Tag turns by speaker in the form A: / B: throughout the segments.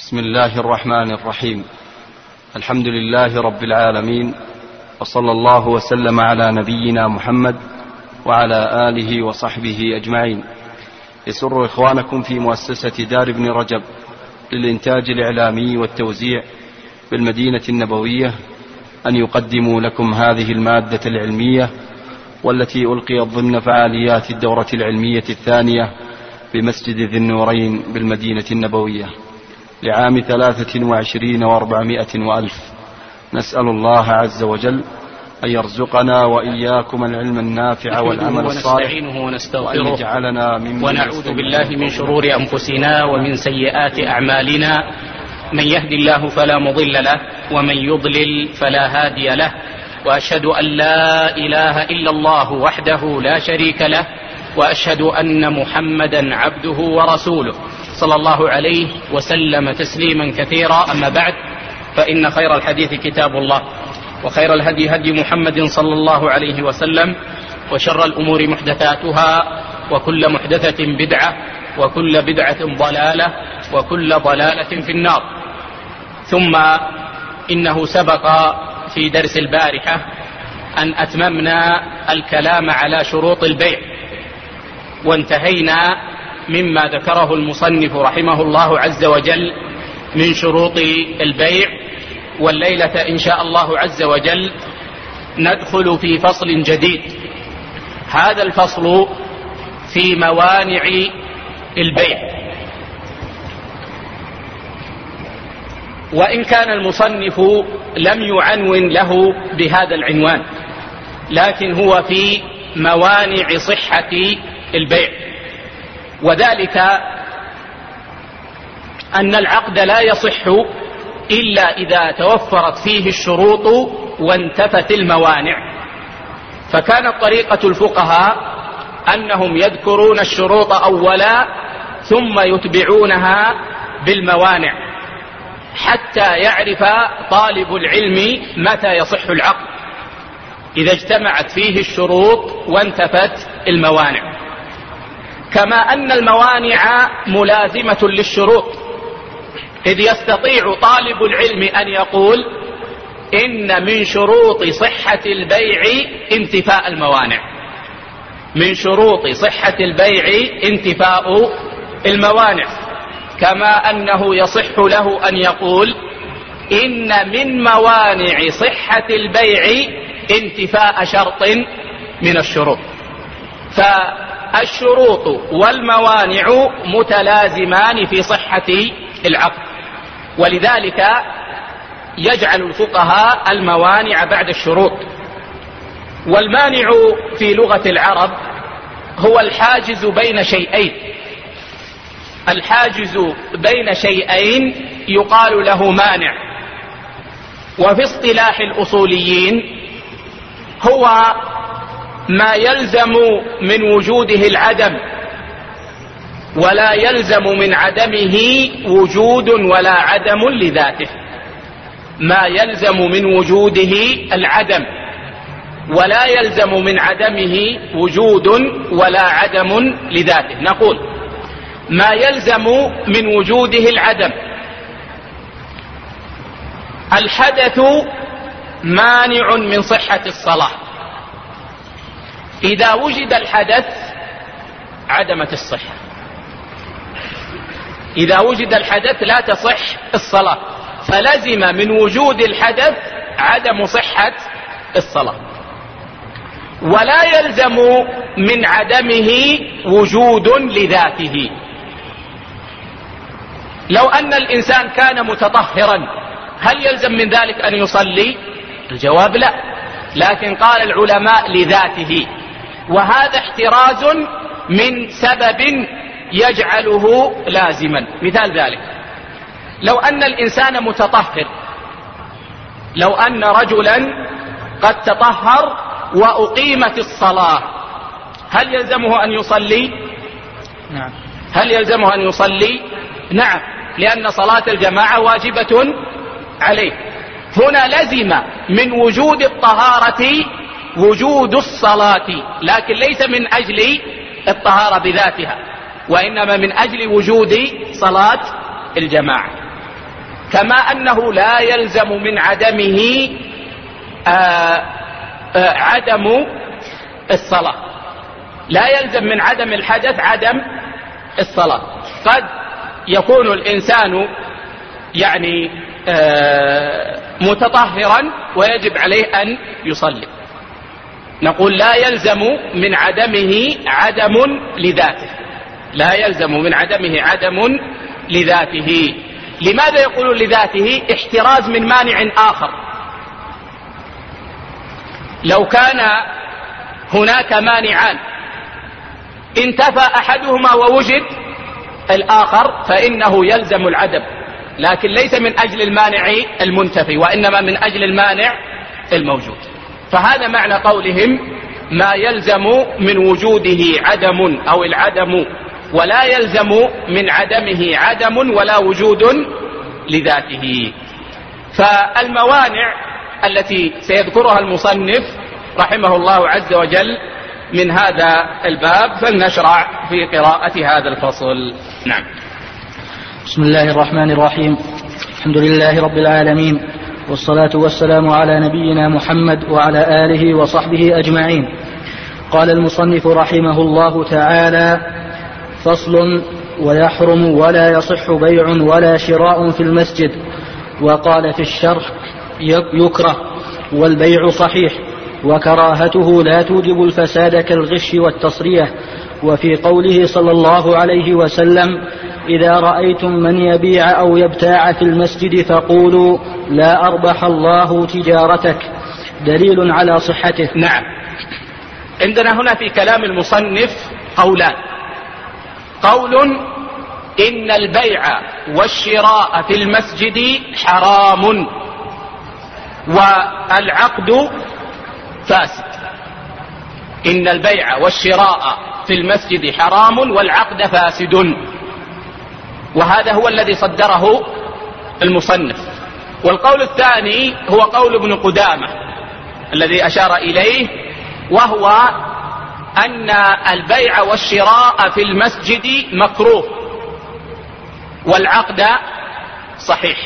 A: بسم الله الرحمن الرحيم. الحمد لله رب العالمين، وصلى الله وسلم على نبينا محمد وعلى آله وصحبه أجمعين. يسر إخوانكم في مؤسسة دار ابن رجب للإنتاج الإعلامي والتوزيع بالمدينة النبوية أن يقدموا لكم هذه المادة العلمية، والتي ألقيت ضمن فعاليات الدورة العلمية الثانية بمسجد ذي النورين بالمدينة النبوية لعام 23 و400 وألف. نسأل الله عز وجل أن يرزقنا وإياكم العلم النافع والعمل الصالح، وأن يجعلنا ممن
B: ونعوذ بالله من شرور أنفسنا ومن سيئات أعمالنا. من يهد الله فلا مضل له، ومن يضلل فلا هادي له، وأشهد أن لا إله إلا الله وحده لا شريك له، وأشهد أن محمدا عبده ورسوله صلى الله عليه وسلم تسليما كثيرا. أما بعد، فإن خير الحديث كتاب الله، وخير الهدي هدي محمد صلى الله عليه وسلم، وشر الأمور محدثاتها، وكل محدثة بدعة، وكل بدعة ضلالة، وكل ضلالة في النار. ثم إنه سبق في درس البارحة أن أتممنا الكلام على شروط البيع، وانتهينا مما ذكره المصنف رحمه الله عز وجل من شروط البيع. والليلة إن شاء الله عز وجل ندخل في فصل جديد. هذا الفصل في موانع البيع. وإن كان المصنف لم يعنون له بهذا العنوان، لكن هو في موانع صحة البيع، وذلك أن العقد لا يصح إلا إذا توفرت فيه الشروط وانتفت الموانع. فكانت طريقة الفقهاء أنهم يذكرون الشروط أولا ثم يتبعونها بالموانع، حتى يعرف طالب العلم متى يصح العقد، إذا اجتمعت فيه الشروط وانتفت الموانع. كما أن الموانع ملازمة للشروط، إذ يستطيع طالب العلم أن يقول إن من شروط صحة البيع انتفاء الموانع، من شروط صحة البيع انتفاء الموانع. كما أنه يصح له أن يقول إن من موانع صحة البيع انتفاء شرط من الشروط. فالشروط والموانع متلازمان في صحة العقد، ولذلك يجعل الفقهاء الموانع بعد الشروط. والمانع في لغة العرب هو الحاجز بين شيئين. الحاجز بين شيئين يقال له مانع. وفي اصطلاح الأصوليين هو ما يلزم من وجوده العدم، ولا يلزم من عدمه وجود ولا عدم لذاته. ما يلزم من وجوده العدم، ولا يلزم من عدمه وجود ولا عدم لذاته. نقول ما يلزم من وجوده العدم: الحدث مانع من صحة الصلاة. إذا وجد الحدث عدمت الصحة. إذا وجد الحدث لا تصح الصلاة، فلزم من وجود الحدث عدم صحة الصلاة. ولا يلزم من عدمه وجود لذاته. لو أن الإنسان كان متطهرا هل يلزم من ذلك أن يصلي؟ الجواب لا، لكن قال العلماء لذاته، وهذا احتراز من سبب يجعله لازما. مثال ذلك لو أن الإنسان متطهر، لو أن رجلا قد تطهر وأقيمت الصلاة، هل يلزمه أن يصلي؟ نعم. هل يلزمه أن يصلي؟ نعم، لأن صلاة الجماعة واجبة عليه. هنا لزم من وجود الطهارة وجود الصلاة، لكن ليس من أجل الطهارة بذاتها، وإنما من أجل وجود صلاة الجماعة. كما أنه لا يلزم من عدمه عدم الصلاة، لا يلزم من عدم الحدث عدم الصلاة. قد يكون الإنسان يعني متطهرا ويجب عليه أن يصلي، نقول لا يلزم من عدمه عدم لذاته، لا يلزم من عدمه عدم لذاته. لماذا يقول لذاته؟ احتراز من مانع آخر. لو كان هناك مانعان انتفى أحدهما ووجد الآخر فإنه يلزم العدم، لكن ليس من أجل المانع المنتفي وإنما من أجل المانع الموجود. فهذا معنى قولهم ما يلزم من وجوده عدم أو العدم، ولا يلزم من عدمه عدم ولا وجود لذاته. فالموانع التي سيذكرها المصنف رحمه الله عز وجل من هذا الباب، فلنشرع في قراءة هذا الفصل. نعم.
C: بسم الله الرحمن الرحيم. الحمد لله رب العالمين، والصلاة والسلام على نبينا محمد وعلى آله وصحبه أجمعين. قال المصنف رحمه الله تعالى: فصل: ويحرم ولا يصح بيع ولا شراء في المسجد. وقال في الشرح: يكره، والبيع صحيح، وكراهته لا توجب الفساد كالغش والتصرية. وفي قوله صلى الله عليه وسلم: إذا رأيتم من يبيع أو يبتاع في المسجد فقولوا لا أربح الله تجارتك، دليل على صحته.
B: نعم، عندنا هنا في كلام المصنف قولان: قول إن البيع والشراء في المسجد حرام والعقد فاسد. إن البيع والشراء في المسجد حرام والعقد فاسد، وهذا هو الذي صدره المصنف. والقول الثاني هو قول ابن قدامة الذي أشار إليه، وهو أن البيع والشراء في المسجد مكروه والعقد صحيح.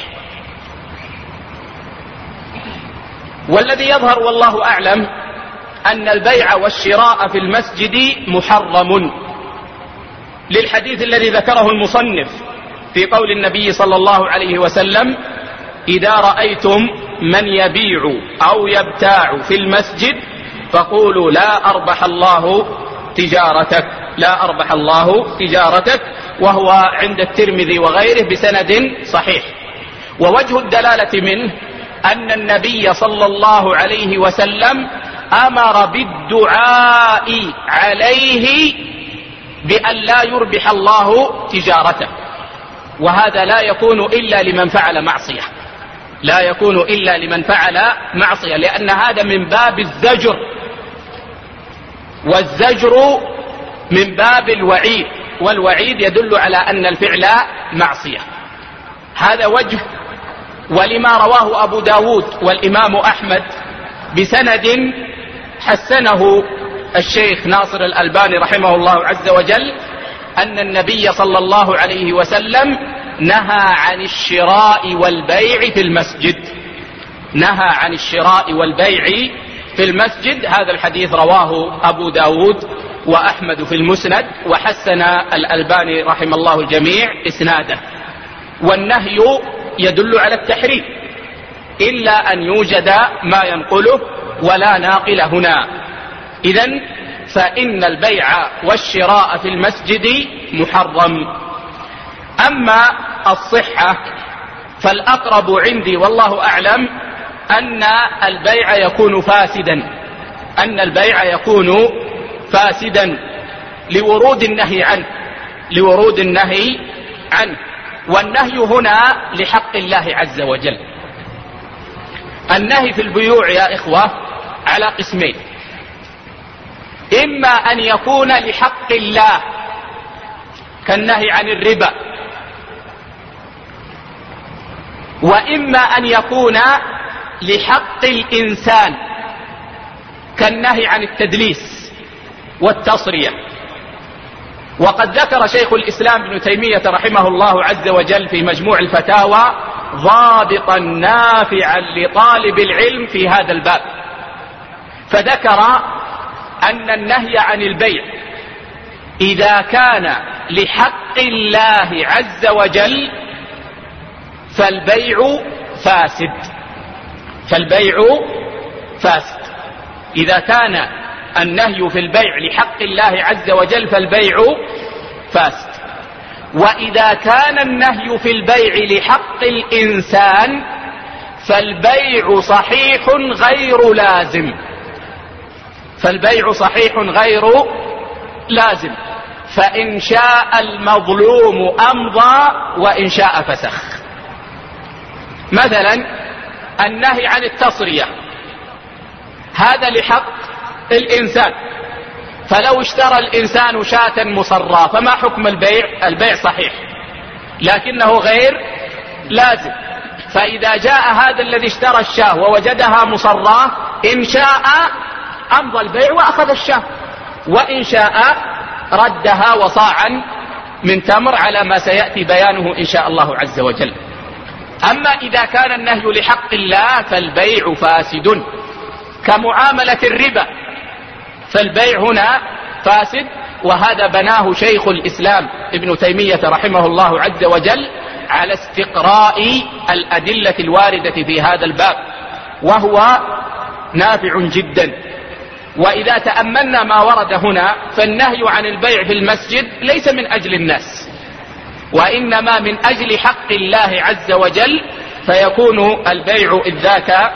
B: والذي يظهر والله أعلم أن البيع والشراء في المسجد محرم، للحديث الذي ذكره المصنف في قول النبي صلى الله عليه وسلم: إذا رأيتم من يبيع أو يبتاع في المسجد فقولوا لا أربح الله تجارتك، لا أربح الله تجارتك. وهو عند الترمذي وغيره بسند صحيح. ووجه الدلالة منه أن النبي صلى الله عليه وسلم أمر بالدعاء عليه بأن لا يربح الله تجارته، وهذا لا يكون إلا لمن فعل معصية، لا يكون إلا لمن فعل معصية، لأن هذا من باب الزجر، والزجر من باب الوعيد، والوعيد يدل على أن الفعل معصية. هذا وجه. ولما رواه أبو داود والإمام أحمد بسند حسنه الشيخ ناصر الألباني رحمه الله عز وجل أن النبي صلى الله عليه وسلم نهى عن الشراء والبيع في المسجد، نهى عن الشراء والبيع في المسجد. هذا الحديث رواه أبو داود وأحمد في المسند، وحسن الألباني رحمه الله الجميع إسناده. والنهي يدل على التحريم إلا أن يوجد ما ينقله ولا ناقل هنا. إذن فإن البيع والشراء في المسجد محرم. أما الصحة فالأقرب عندي والله أعلم أن البيع يكون فاسدا، أن البيع يكون فاسدا لورود النهي عنه، لورود النهي عنه. والنهي هنا لحق الله عز وجل. النهي في البيوع يا إخوة على قسمين: إما أن يكون لحق الله كالنهي عن الربا، وإما أن يكون لحق الإنسان كالنهي عن التدليس والتصرية. وقد ذكر شيخ الإسلام ابن تيمية رحمه الله عز وجل في مجموع الفتاوى ضابطا نافعا لطالب العلم في هذا الباب، فذكر أن النهي عن البيع إذا كان لحق الله عز وجل فالبيع فاسد. إذا كان النهي في البيع لحق الله عز وجل فالبيع فاسد. وإذا كان النهي في البيع لحق الإنسان فالبيع صحيح غير لازم. فإن شاء المظلوم أمضى وإن شاء فسخ. مثلا النهي عن التصرية هذا لحق الإنسان، فلو اشترى الإنسان شاة مصراه فما حكم البيع؟ البيع صحيح لكنه غير لازم. فإذا جاء هذا الذي اشترى الشاة ووجدها مصراه إن شاء أمضى البيع وأخذ الشاة، وإن شاء ردها وصاعا من تمر على ما سيأتي بيانه إن شاء الله عز وجل. أما إذا كان النهي لحق الله فالبيع فاسد، كمعاملة الربا فالبيع هنا فاسد. وهذا بناه شيخ الإسلام ابن تيمية رحمه الله عز وجل على استقراء الأدلة الواردة في هذا الباب، وهو نافع جدا. وإذا تأملنا ما ورد هنا فالنهي عن البيع في المسجد ليس من أجل الناس، وإنما من أجل حق الله عز وجل، فيكون البيع إذ ذاك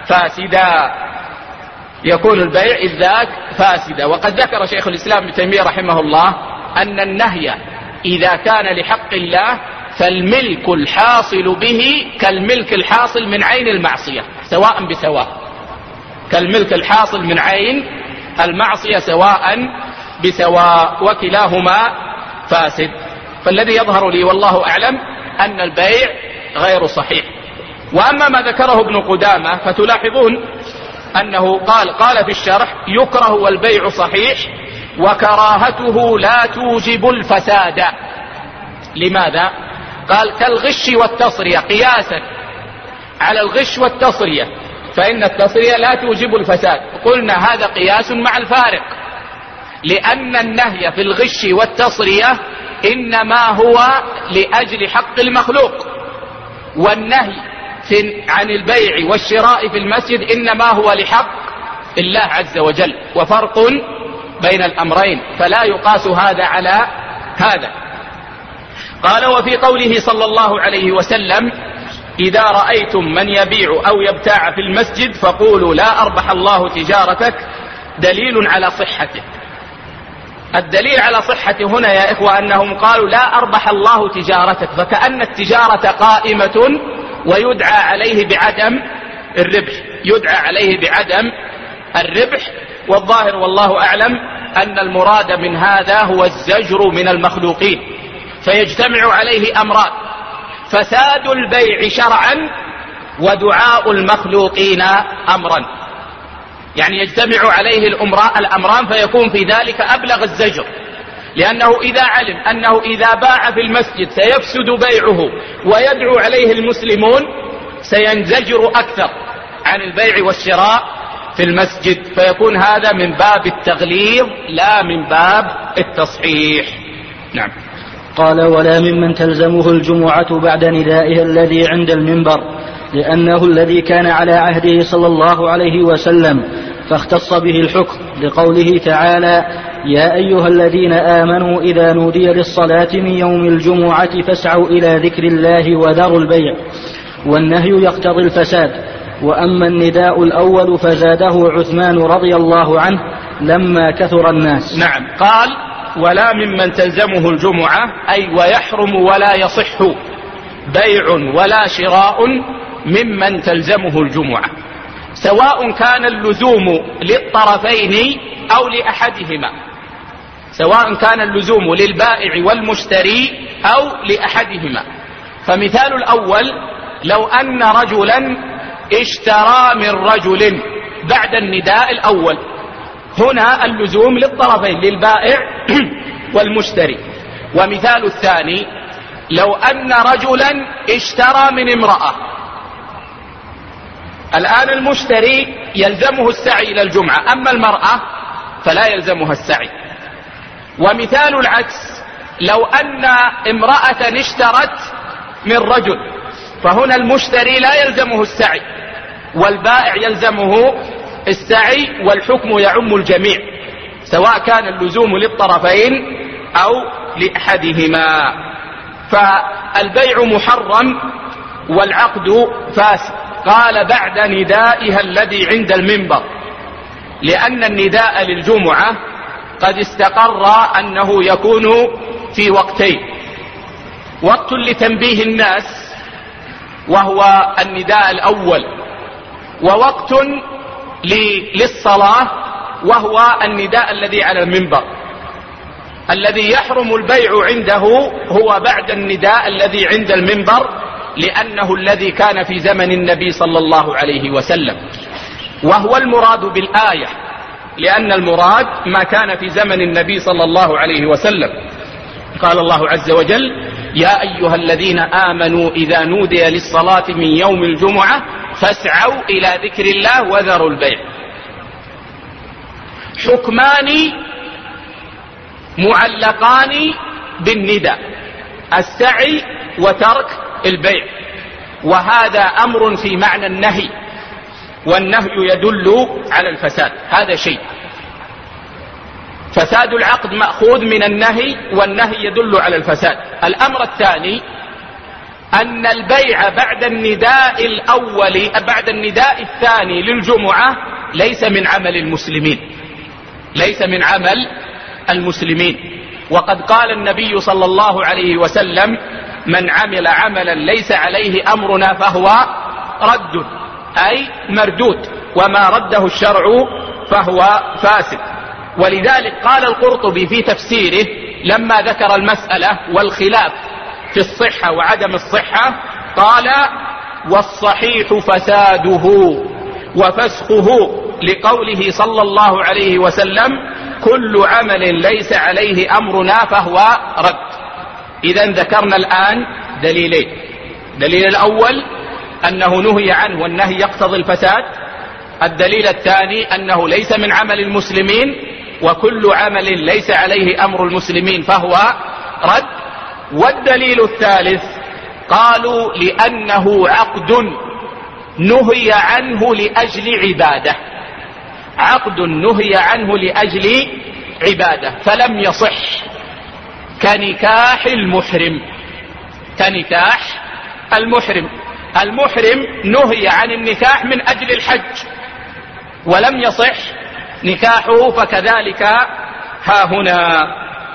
B: فاسدا. وقد ذكر شيخ الإسلام ابن تيمية رحمه الله أن النهي إذا كان لحق الله فالملك الحاصل به كالملك الحاصل من عين المعصية سواء بسواء، كالملك الحاصل من عين المعصية سواء بسواء، وكلاهما فاسد. فالذي يظهر لي والله أعلم أن البيع غير صحيح. وأما ما ذكره ابن قدامة فتلاحظون أنه قال في الشرح: يكره والبيع صحيح وكراهته لا توجب الفساد. لماذا؟ قال: كالغش والتصرية، قياسا على الغش والتصرية، فإن التصرية لا توجب الفساد. قلنا هذا قياس مع الفارق، لأن النهي في الغش والتصرية إنما هو لأجل حق المخلوق، والنهي عن البيع والشراء في المسجد إنما هو لحق الله عز وجل، وفرق بين الأمرين، فلا يقاس هذا على هذا. قال: وفي قوله صلى الله عليه وسلم: إذا رأيتم من يبيع أو يبتاع في المسجد فقولوا لا أربح الله تجارتك، دليل على صحته. الدليل على صحته هنا يا إخوة أنهم قالوا لا أربح الله تجارتك، فكأن التجارة قائمة ويدعى عليه بعدم الربح. والظاهر والله أعلم أن المراد من هذا هو الزجر من المخلوقين، فيجتمع عليه أمران: فساد البيع شرعا ودعاء المخلوقين أمرا. يعني يجتمع عليه الأمران فيكون في ذلك أبلغ الزجر، لأنه إذا علم أنه إذا باع في المسجد سيفسد بيعه ويدعو عليه المسلمون سينزجر أكثر عن البيع والشراء في المسجد، فيكون هذا من باب التغليظ لا من باب التصحيح. نعم.
C: قال: ولا ممن تلزمه الجمعة بعد ندائها الذي عند المنبر، لأنه الذي كان على عهده صلى الله عليه وسلم فاختص به الحكم، لقوله تعالى: يا أيها الذين آمنوا إذا نودي للصلاة من يوم الجمعة فاسعوا إلى ذكر الله وذروا البيع، والنهي يقتضي الفساد. وأما النداء الأول فزاده عثمان رضي الله عنه لما كثر الناس.
B: نعم. قال: ولا ممن تلزمه الجمعة، أي ويحرم ولا يصح بيع ولا شراء ممن تلزمه الجمعة، سواء كان اللزوم للطرفين أو لأحدهما، سواء كان اللزوم للبائع والمشتري أو لأحدهما. فمثال الأول: لو أن رجلا اشترى من رجل بعد النداء الأول، هنا اللزوم للطرفين للبائع والمشتري. ومثال الثاني: لو أن رجلا اشترى من امرأة، الآن المشتري يلزمه السعي إلى الجمعة، أما المرأة فلا يلزمها السعي. ومثال العكس، لو أن امرأة اشترت من رجل، فهنا المشتري لا يلزمه السعي والبائع يلزمه السعي، والحكم يعم الجميع سواء كان اللزوم للطرفين أو لأحدهما. فالبيع محرم والعقد فاسد. قال بعد ندائها الذي عند المنبر، لأن النداء للجمعة قد استقر أنه يكون في وقتين: وقت لتنبيه الناس وهو النداء الأول، ووقت للصلاة وهو النداء الذي على المنبر. الذي يحرم البيع عنده هو بعد النداء الذي عند المنبر، لأنه الذي كان في زمن النبي صلى الله عليه وسلم، وهو المراد بالآية، لأن المراد ما كان في زمن النبي صلى الله عليه وسلم. قال الله عز وجل: يا أيها الذين آمنوا إذا نودي للصلاة من يوم الجمعة فاسعوا إلى ذكر الله وذروا البيع. حكمان معلقان بالنداء: السعي وترك البيع، وهذا أمر في معنى النهي، والنهي يدل على الفساد. هذا شيء، فساد العقد مأخوذ من النهي، والنهي يدل على الفساد. الأمر الثاني أن البيع بعد النداء الأول بعد النداء الثاني للجمعة ليس من عمل المسلمين، ليس من عمل المسلمين. وقد قال النبي صلى الله عليه وسلم: من عمل عملا ليس عليه أمرنا فهو رد، أي مردود، وما رده الشرع فهو فاسد. ولذلك قال القرطبي في تفسيره لما ذكر المسألة والخلاف في الصحة وعدم الصحة، قال: والصحيح فساده وفسخه، لقوله صلى الله عليه وسلم: كل عمل ليس عليه أمرنا فهو رد. إذن ذكرنا الآن دليلين: الدليل الأول أنه نهي عنه والنهي يقتضي الفساد، الدليل الثاني أنه ليس من عمل المسلمين، وكل عمل ليس عليه أمر المسلمين فهو رد. والدليل الثالث قالوا لأنه عقد نهي عنه لأجل عبادة، عقد نهي عنه لأجل عبادة فلم يصح، كنكاح المحرم، كنكاح المحرم. المحرم نهي عن النكاح من أجل الحج ولم يصح نكاحه، فكذلك ها هنا.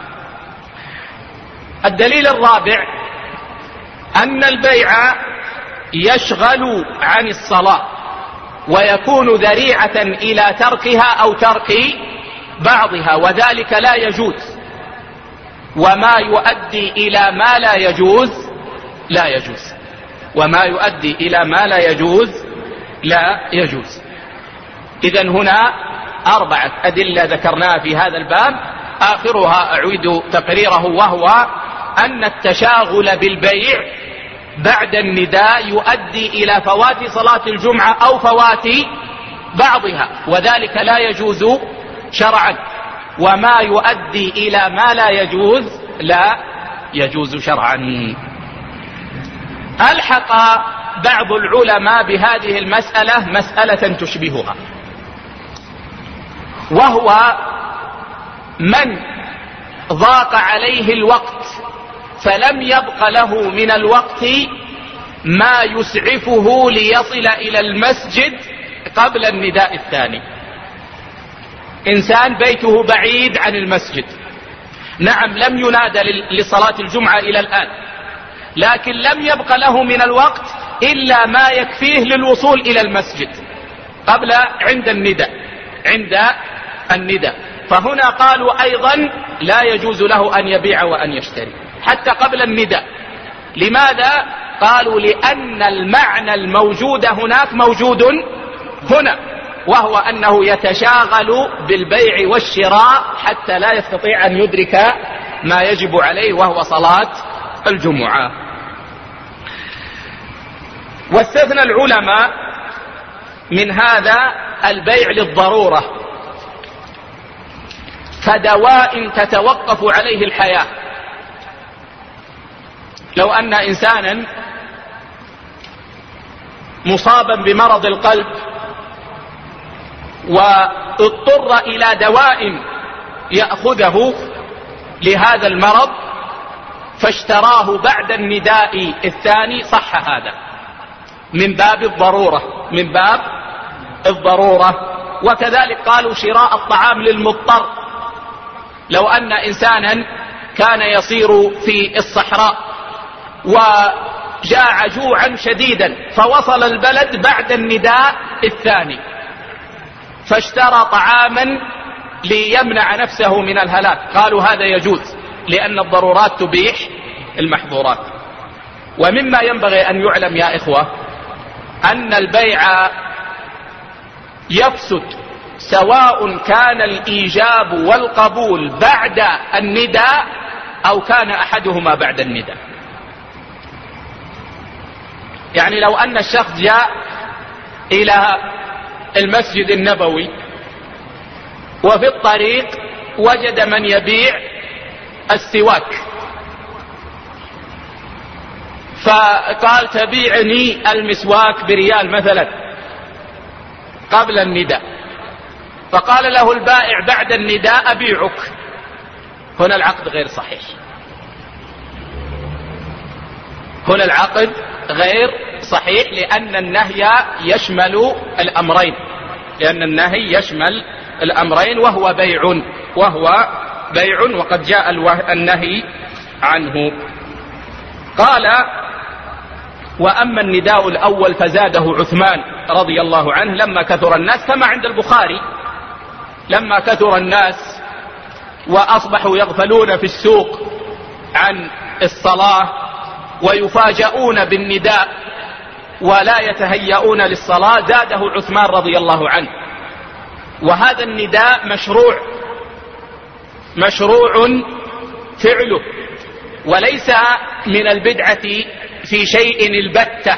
B: الدليل الرابع أن البيع يشغل عن الصلاة ويكون ذريعة إلى تركها أو ترك بعضها، وذلك لا يجوز، وما يؤدي إلى ما لا يجوز لا يجوز، وما يؤدي إلى ما لا يجوز لا يجوز. إذن هنا 4 أدلة ذكرناها في هذا الباب، آخرها أعيد تقريره، وهو أن التشاغل بالبيع بعد النداء يؤدي إلى فوات صلاة الجمعة أو فوات بعضها، وذلك لا يجوز شرعا، وما يؤدي إلى ما لا يجوز لا يجوز شرعا. ألحق بعض العلماء بهذه المسألة مسألة تشبهها، وهو من ضاق عليه الوقت فلم يبق له من الوقت ما يسعفه ليصل إلى المسجد قبل النداء الثاني. إنسان بيته بعيد عن المسجد، نعم لم ينادى لصلاة الجمعة إلى الآن، لكن لم يبق له من الوقت إلا ما يكفيه للوصول إلى المسجد عند النداء، فهنا قالوا أيضا لا يجوز له أن يبيع وأن يشتري حتى قبل النداء. لماذا؟ قالوا لأن المعنى الموجود هناك موجود هنا، وهو أنه يتشاغل بالبيع والشراء حتى لا يستطيع أن يدرك ما يجب عليه وهو صلاة الجمعة. واستثنى العلماء من هذا البيع للضرورة كدواء تتوقف عليه الحياة. لو أن إنسانا مصابا بمرض القلب واضطر إلى دواء يأخذه لهذا المرض فاشتراه بعد النداء الثاني، صح هذا من باب الضرورة. وكذلك قالوا شراء الطعام للمضطر. لو أن إنسانا كان يصير في الصحراء وجاع جوعا شديدا فوصل البلد بعد النداء الثاني فاشترى طعاما ليمنع نفسه من الهلاك، قالوا هذا يجوز لأن الضرورات تبيح المحظورات. ومما ينبغي أن يعلم يا إخوة أن البيع يفسد سواء كان الإيجاب والقبول بعد النداء أو كان أحدهما بعد النداء. يعني لو أن الشخص جاء إلى المسجد النبوي وفي الطريق وجد من يبيع السواك فقال تبيعني المسواك بريال مثلا قبل النداء، فقال له البائع بعد النداء أبيعك، هنا العقد غير صحيح. هنا العقد غير صحيح لأن النهي يشمل الأمرين وهو بيع وقد جاء النهي عنه. قال وأما النداء الأول فزاده عثمان رضي الله عنه لما كثر الناس، كما عند البخاري لما كثر الناس وأصبحوا يغفلون في السوق عن الصلاة ويفاجؤون بالنداء ولا يتهيئون للصلاة زاده عثمان رضي الله عنه. وهذا النداء مشروع فعله وليس من البدعة في شيء البتة،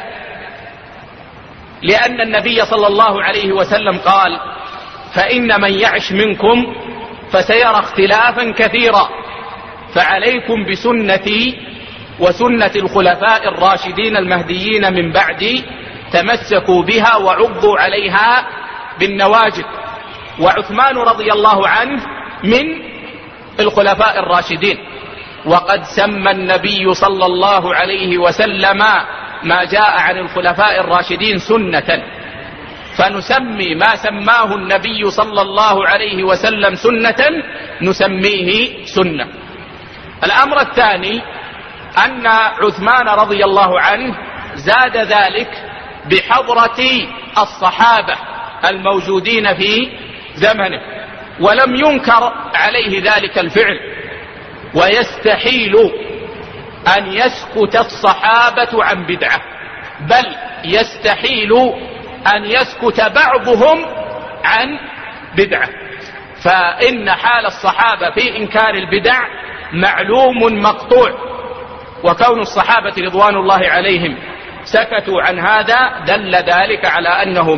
B: لأن النبي صلى الله عليه وسلم قال فإن من يعش منكم فسيرى اختلافا كثيرا فعليكم بسنتي وسنة الخلفاء الراشدين المهديين من بعدي تمسكوا بها وعضوا عليها بالنواجذ. وعثمان رضي الله عنه من الخلفاء الراشدين، وقد سمى النبي صلى الله عليه وسلم ما جاء عن الخلفاء الراشدين سنة، فنسمي ما سماه النبي صلى الله عليه وسلم سنة نسميه سنة. الأمر الثاني أن عثمان رضي الله عنه زاد ذلك بحضرة الصحابة الموجودين في زمنه، ولم ينكر عليه ذلك الفعل، ويستحيل أن يسكت الصحابة عن بدعة، بل يستحيل أن يسكت بعضهم عن بدعة، فإن حال الصحابة في إنكار البدع معلوم مقطوع، وكون الصحابة رضوان الله عليهم سكتوا عن هذا دل ذلك على أنه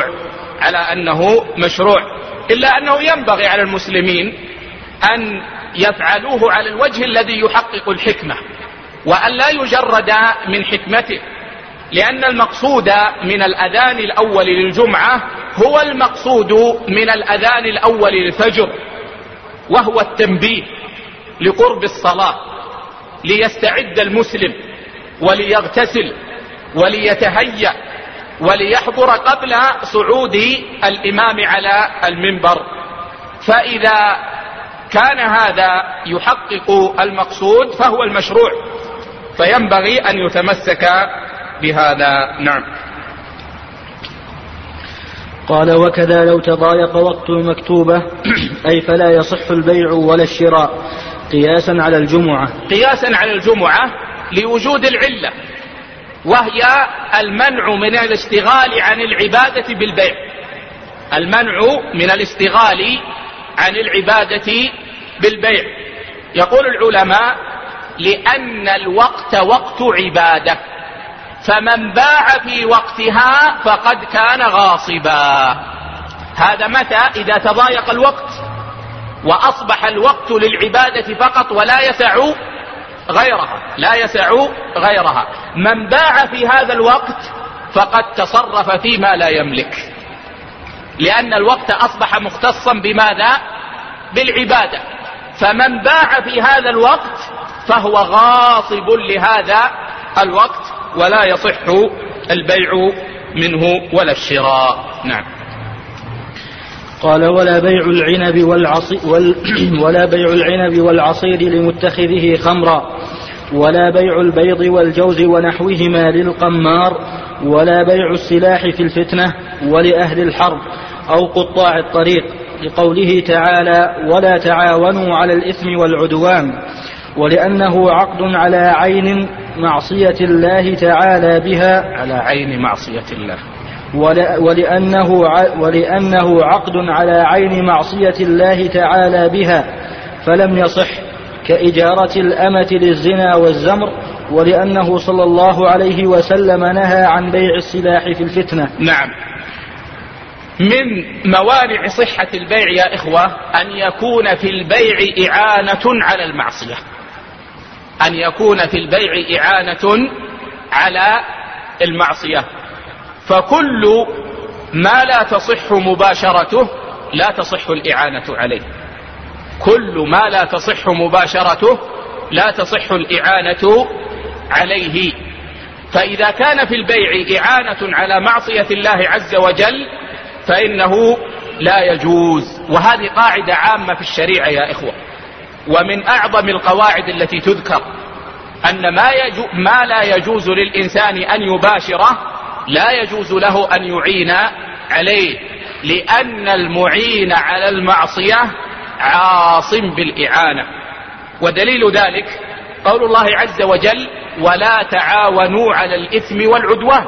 B: مشروع، إلا أنه ينبغي على المسلمين أن يفعلوه على الوجه الذي يحقق الحكمة وأن لا يجرد من حكمته، لأن المقصود من الأذان الأول للجمعة هو المقصود من الأذان الأول للفجر، وهو التنبيه لقرب الصلاة ليستعد المسلم وليغتسل وليتهيأ وليحضر قبل صعود الإمام على المنبر. فإذا كان هذا يحقق المقصود فهو المشروع، فينبغي أن يتمسك بهذا. نعم.
C: قال وكذا لو تضايق وقت المكتوبة أي فلا يصح البيع ولا الشراء قياسا على الجمعة لوجود العلة، وهي المنع من الاشتغال عن العبادة بالبيع، المنع من الاشتغال عن العبادة بالبيع. يقول العلماء
B: لأن الوقت وقت عبادة، فمن باع في وقتها فقد كان غاصبا. هذا متى؟ إذا تضايق الوقت وأصبح الوقت للعبادة فقط ولا يسع غيرها. من باع في هذا الوقت فقد تصرف فيما لا يملك، لأن الوقت أصبح مختصا بماذا؟ بالعبادة. فمن باع في هذا الوقت فهو غاصب لهذا الوقت، ولا يصح البيع منه ولا الشراء. نعم.
C: قال: ولا بيع العنب والعصير لمتخذه خمرا، ولا بيع البيض والجوز ونحوهما للقمار، ولا بيع السلاح في الفتنة ولأهل الحرب أو قطاع الطريق، لقوله تعالى: ولا تعاونوا على الإثم والعدوان، ولأنه عقد على عين معصية الله تعالى بها،
B: على عين معصية الله،
C: ولأنه عقد على عين معصية الله تعالى بها فلم يصح، كإجارة الأمة للزنا والزمر، ولأنه صلى الله عليه وسلم نهى عن بيع السلاح في الفتنة.
B: نعم. من موانع صحة البيع يا إخوة أن يكون في البيع إعانة على المعصية، أن يكون في البيع إعانة على المعصية. فكل ما لا تصح مباشرته لا تصح الإعانة عليه، كل ما لا تصح مباشرته لا تصح الإعانة عليه. فإذا كان في البيع إعانة على معصية الله عز وجل فإنه لا يجوز. وهذه قاعدة عامة في الشريعة يا إخوة، ومن أعظم القواعد التي تذكر أن ما لا يجوز للإنسان أن يباشره لا يجوز له أن يعين عليه، لأن المعين على المعصية عاصم بالإعانة. ودليل ذلك قول الله عز وجل: ولا تعاونوا على الإثم والعدوان،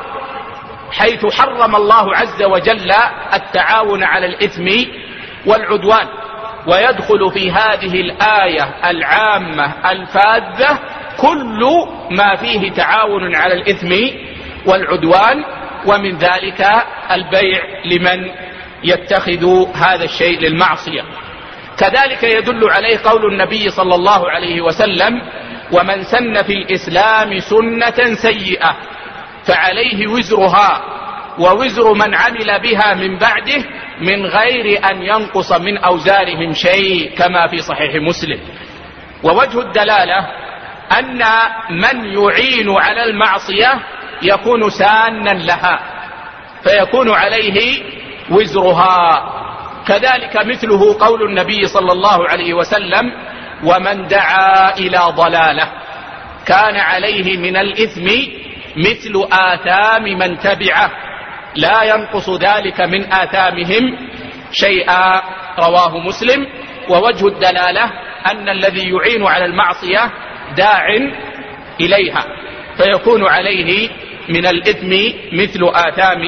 B: حيث حرم الله عز وجل التعاون على الإثم والعدوان. ويدخل في هذه الآية العامة الفاذة كل ما فيه تعاون على الإثم والعدوان، ومن ذلك البيع لمن يتخذ هذا الشيء للمعصية. كذلك يدل عليه قول النبي صلى الله عليه وسلم: ومن سن في الإسلام سنة سيئة فعليه وزرها ووزر من عمل بها من بعده من غير أن ينقص من أوزارهم شيء، كما في صحيح مسلم. ووجه الدلالة أن من يعين على المعصية يكون سانا لها فيكون عليه وزرها. كذلك مثله قول النبي صلى الله عليه وسلم: ومن دعا إلى ضلالة كان عليه من الإثم مثل آثام من تبعه لا ينقص ذلك من آثامهم شيئا، رواه مسلم. ووجه الدلالة أن الذي يعين على المعصية داع إليها فيكون عليه من الإثم مثل آثام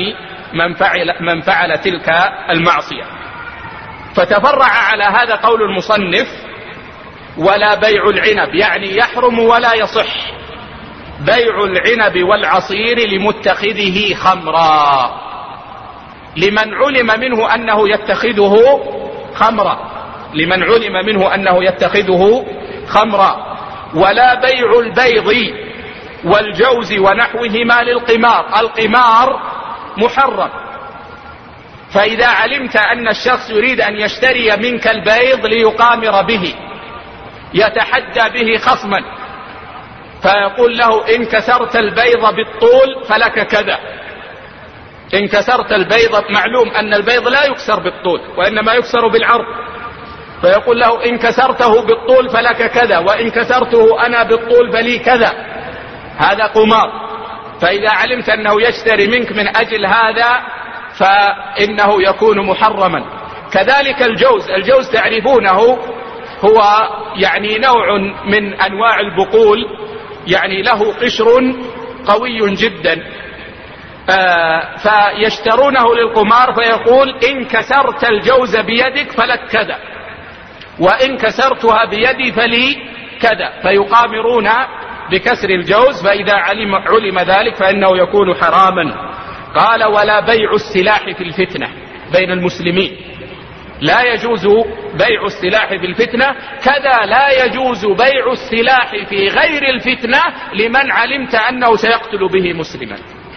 B: من فعل تلك المعصية. فتفرع على هذا قول المصنف: ولا بيع العنب، يعني يحرم ولا يصح بيع العنب والعصير لمتخذه خمرا، لمن علم منه أنه يتخذه خمرا، لمن علم منه أنه يتخذه خمرا. ولا بيع البيض والجوز ونحوهما للقمار، القمار محرم. فإذا علمت أن الشخص يريد أن يشتري منك البيض ليقامر به، يتحدى به خصما، فيقول له: إن كسرت البيض بالطول فلك كذا، إن كسرت البيض، معلوم أن البيض لا يكسر بالطول وإنما يكسر بالعرض، فيقول له: إن كسرته بالطول فلك كذا، وإن كسرته أنا بالطول فلي كذا. هذا قمار. فإذا علمت أنه يشتري منك من أجل هذا فإنه يكون محرما. كذلك الجوز تعرفونه، هو يعني نوع من أنواع البقول، يعني له قشر قوي جدا، فيشترونه للقمار، فيقول: إن كسرت الجوز بيدك فلك كذا، وإن كسرتها بيدي فلي كذا، فيقامرون بكسر الجوز، فإذا علم ذلك فإنه يكون حراما. قال ولا بيع السلاح في الفتنة بين المسلمين، لا يجوز بيع السلاح في الفتنة، كذا لا يجوز بيع السلاح في غير الفتنة لمن علمت أنه سيقتل به مسلما.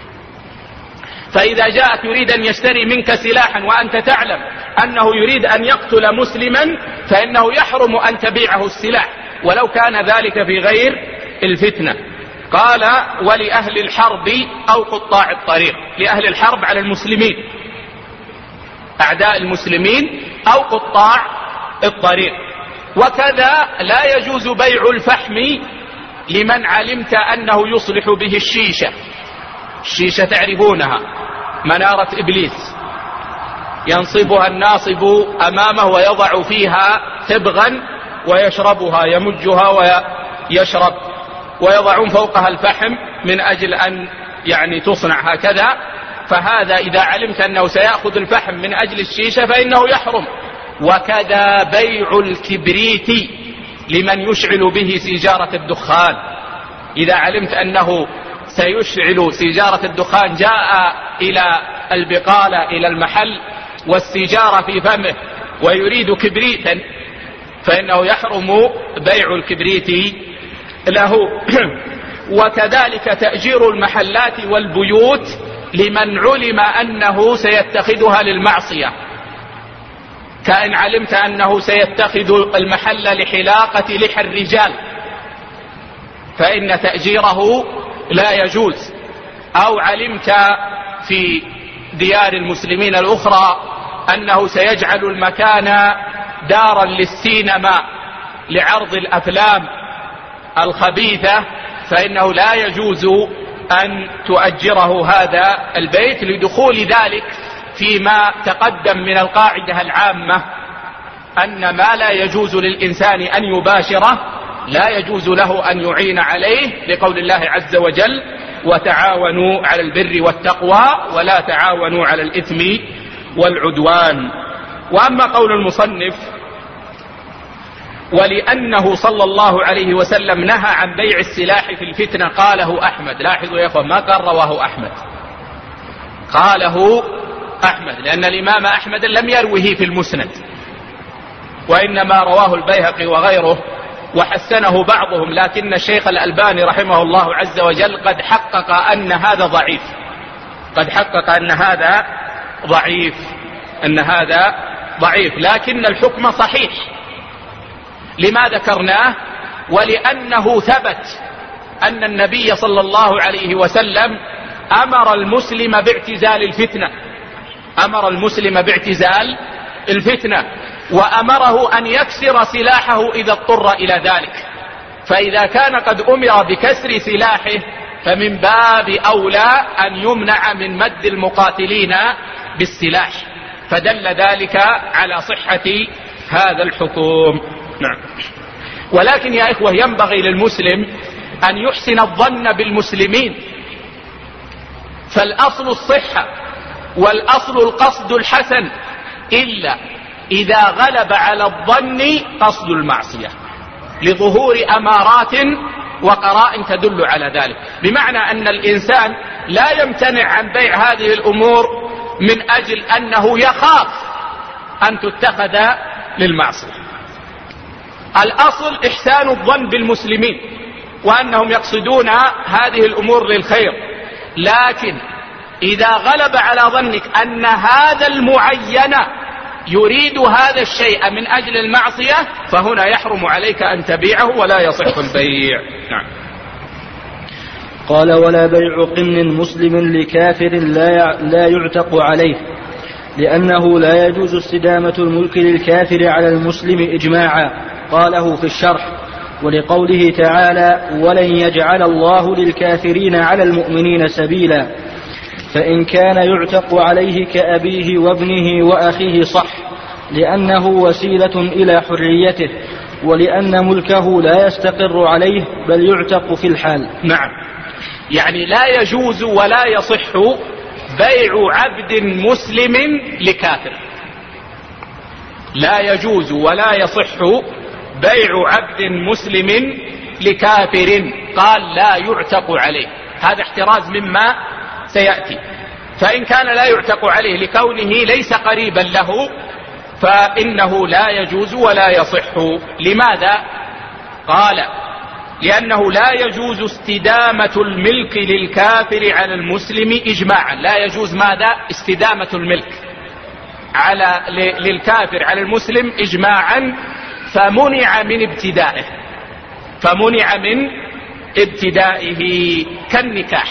B: فإذا جاءك يريد أن يشتري منك سلاحا وأنت تعلم أنه يريد أن يقتل مسلما، فإنه يحرم أن تبيعه السلاح ولو كان ذلك في غير الفتنة. قال ولأهل الحرب أو قطاع الطريق، لأهل الحرب على المسلمين، أعداء المسلمين أو قطاع الطريق. وكذا لا يجوز بيع الفحم لمن علمت أنه يصلح به الشيشة. الشيشة تعرفونها، منارة إبليس، ينصبها الناصب أمامه ويضع فيها تبغا ويشربها، يمجها ويشرب، ويضعون فوقها الفحم من أجل أن يعني تصنع هكذا. فهذا إذا علمت أنه سيأخذ الفحم من أجل الشيشة فإنه يحرم. وكذا بيع الكبريت لمن يشعل به سيجارة الدخان، إذا علمت أنه سيشعل سيجارة الدخان، جاء إلى البقالة إلى المحل والسيجارة في فمه ويريد كبريتا، فإنه يحرم بيع الكبريت له. وكذلك تأجير المحلات والبيوت لمن علم أنه سيتخذها للمعصية، كأن علمت أنه سيتخذ المحل لحلاقة لحى الرجال فإن تأجيره لا يجوز. أو علمت في ديار المسلمين الأخرى أنه سيجعل المكان دارا للسينما لعرض الأفلام الخبيثة، فإنه لا يجوز أن تؤجره هذا البيت، لدخول ذلك فيما تقدم من القاعدة العامة أن ما لا يجوز للإنسان أن يباشره لا يجوز له أن يعين عليه، لقول الله عز وجل وتعاونوا على البر والتقوى ولا تعاونوا على الإثم والعدوان. وأما قول المصنف ولأنه صلى الله عليه وسلم نهى عن بيع السلاح في الفتنة قاله أحمد. لاحظوا يا أخوان، ما قال رواه أحمد، قاله أحمد، لأن الإمام أحمد لم يروه في المسند، وإنما رواه البيهقي وغيره وحسنه بعضهم، لكن الشيخ الألباني رحمه الله عز وجل قد حقق أن هذا ضعيف، قد حقق أن هذا ضعيف، لكن الحكم صحيح. لما ذكرناه؟ ولأنه ثبت أن النبي صلى الله عليه وسلم أمر المسلم باعتزال الفتنة، وأمره أن يكسر سلاحه إذا اضطر إلى ذلك. فإذا كان قد أمر بكسر سلاحه فمن باب أولى أن يمنع من مد المقاتلين بالسلاح، فدل ذلك على صحة هذا الحكم. نعم. ولكن يا إخوة ينبغي للمسلم أن يحسن الظن بالمسلمين، فالأصل الصحة والأصل القصد الحسن، إلا إذا غلب على الظن قصد المعصية لظهور أمارات وقرائن تدل على ذلك. بمعنى أن الإنسان لا يمتنع عن بيع هذه الأمور من أجل أنه يخاف أن تتخذ للمعصية. الأصل إحسان الظن بالمسلمين وأنهم يقصدون هذه الأمور للخير، لكن إذا غلب على ظنك أن هذا المعين يريد هذا الشيء من أجل المعصية فهنا يحرم عليك أن تبيعه ولا يصح البيع. نعم.
C: قال ولا بيع قمن مسلم لكافر لا يعتق عليه، لأنه لا يجوز استدامة الملك للكافر على المسلم إجماعا، قاله في الشرح. ولقوله تعالى ولن يجعل الله للكافرين على المؤمنين سبيلا، فإن كان يعتق عليه كأبيه وابنه وأخيه صح، لأنه وسيلة إلى حريته، ولأن ملكه لا يستقر عليه بل يعتق في الحال.
B: نعم، يعني لا يجوز ولا يصح بيع عبد مسلم لكافر، لا يجوز ولا يصح بيع عبد مسلم لكافر قال لا يعتق عليه. هذا احتراز مما سيأتي. فإن كان لا يعتق عليه لكونه ليس قريبا له فإنه لا يجوز ولا يصح. لماذا؟ قال لأنه لا يجوز استدامة الملك للكافر على المسلم إجماعا. لا يجوز ماذا؟ استدامة الملك للكافر على المسلم إجماعا. فمنع من ابتدائه كالنكاح.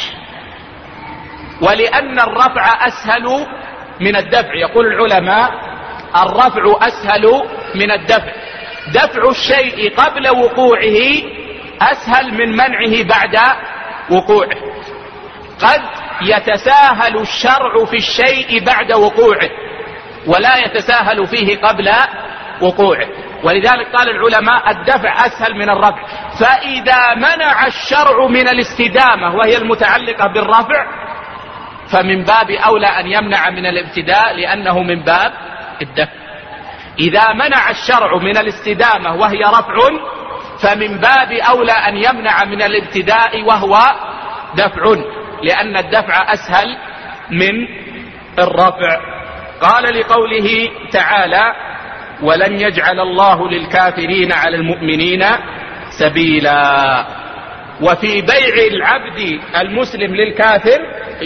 B: ولأن الرفع أسهل من الدفع. يقول العلماء الرفع أسهل من الدفع. دفع الشيء قبل وقوعه أسهل من منعه بعد وقوعه. قد يتساهل الشرع في الشيء بعد وقوعه ولا يتساهل فيه قبل وقوعه. ولذلك قال العلماء الدفع أسهل من الرفع. فإذا منع الشرع من الاستدامة وهي المتعلقة بالرفع فمن باب أولى أن يمنع من الابتداء لأنه من باب الدفع. إذا منع الشرع من الاستدامة وهي رفع فمن باب أولى أن يمنع من الابتداء وهو دفع لأن الدفع أسهل من الرفع. قال لقوله تعالى ولن يجعل الله للكافرين على المؤمنين سبيلا. وفي بيع العبد المسلم للكافر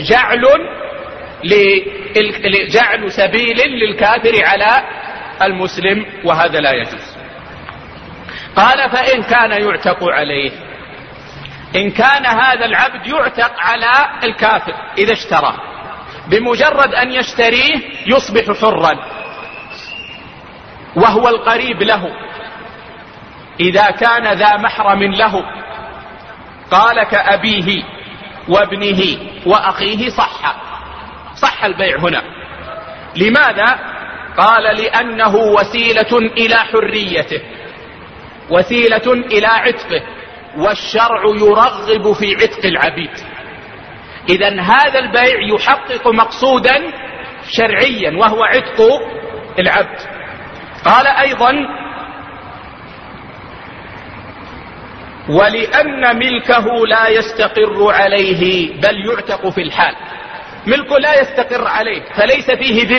B: جعل سبيل للكافر على المسلم وهذا لا يجوز. قال فإن كان يعتق عليه. إن كان هذا العبد يعتق على الكافر إذا اشتراه بمجرد أن يشتريه يصبح حرا وهو القريب له إذا كان ذا محرم له. قال كأبيه وابنه وأخيه صح البيع هنا. لماذا؟ قال لأنه وسيلة إلى حريته وسيلة إلى عتقه والشرع يرغب في عتق العبيد. إذن هذا البيع يحقق مقصودا شرعيا وهو عتق العبد. قال أيضا ولأن ملكه لا يستقر عليه بل يعتق في الحال. ملكه لا يستقر عليه فليس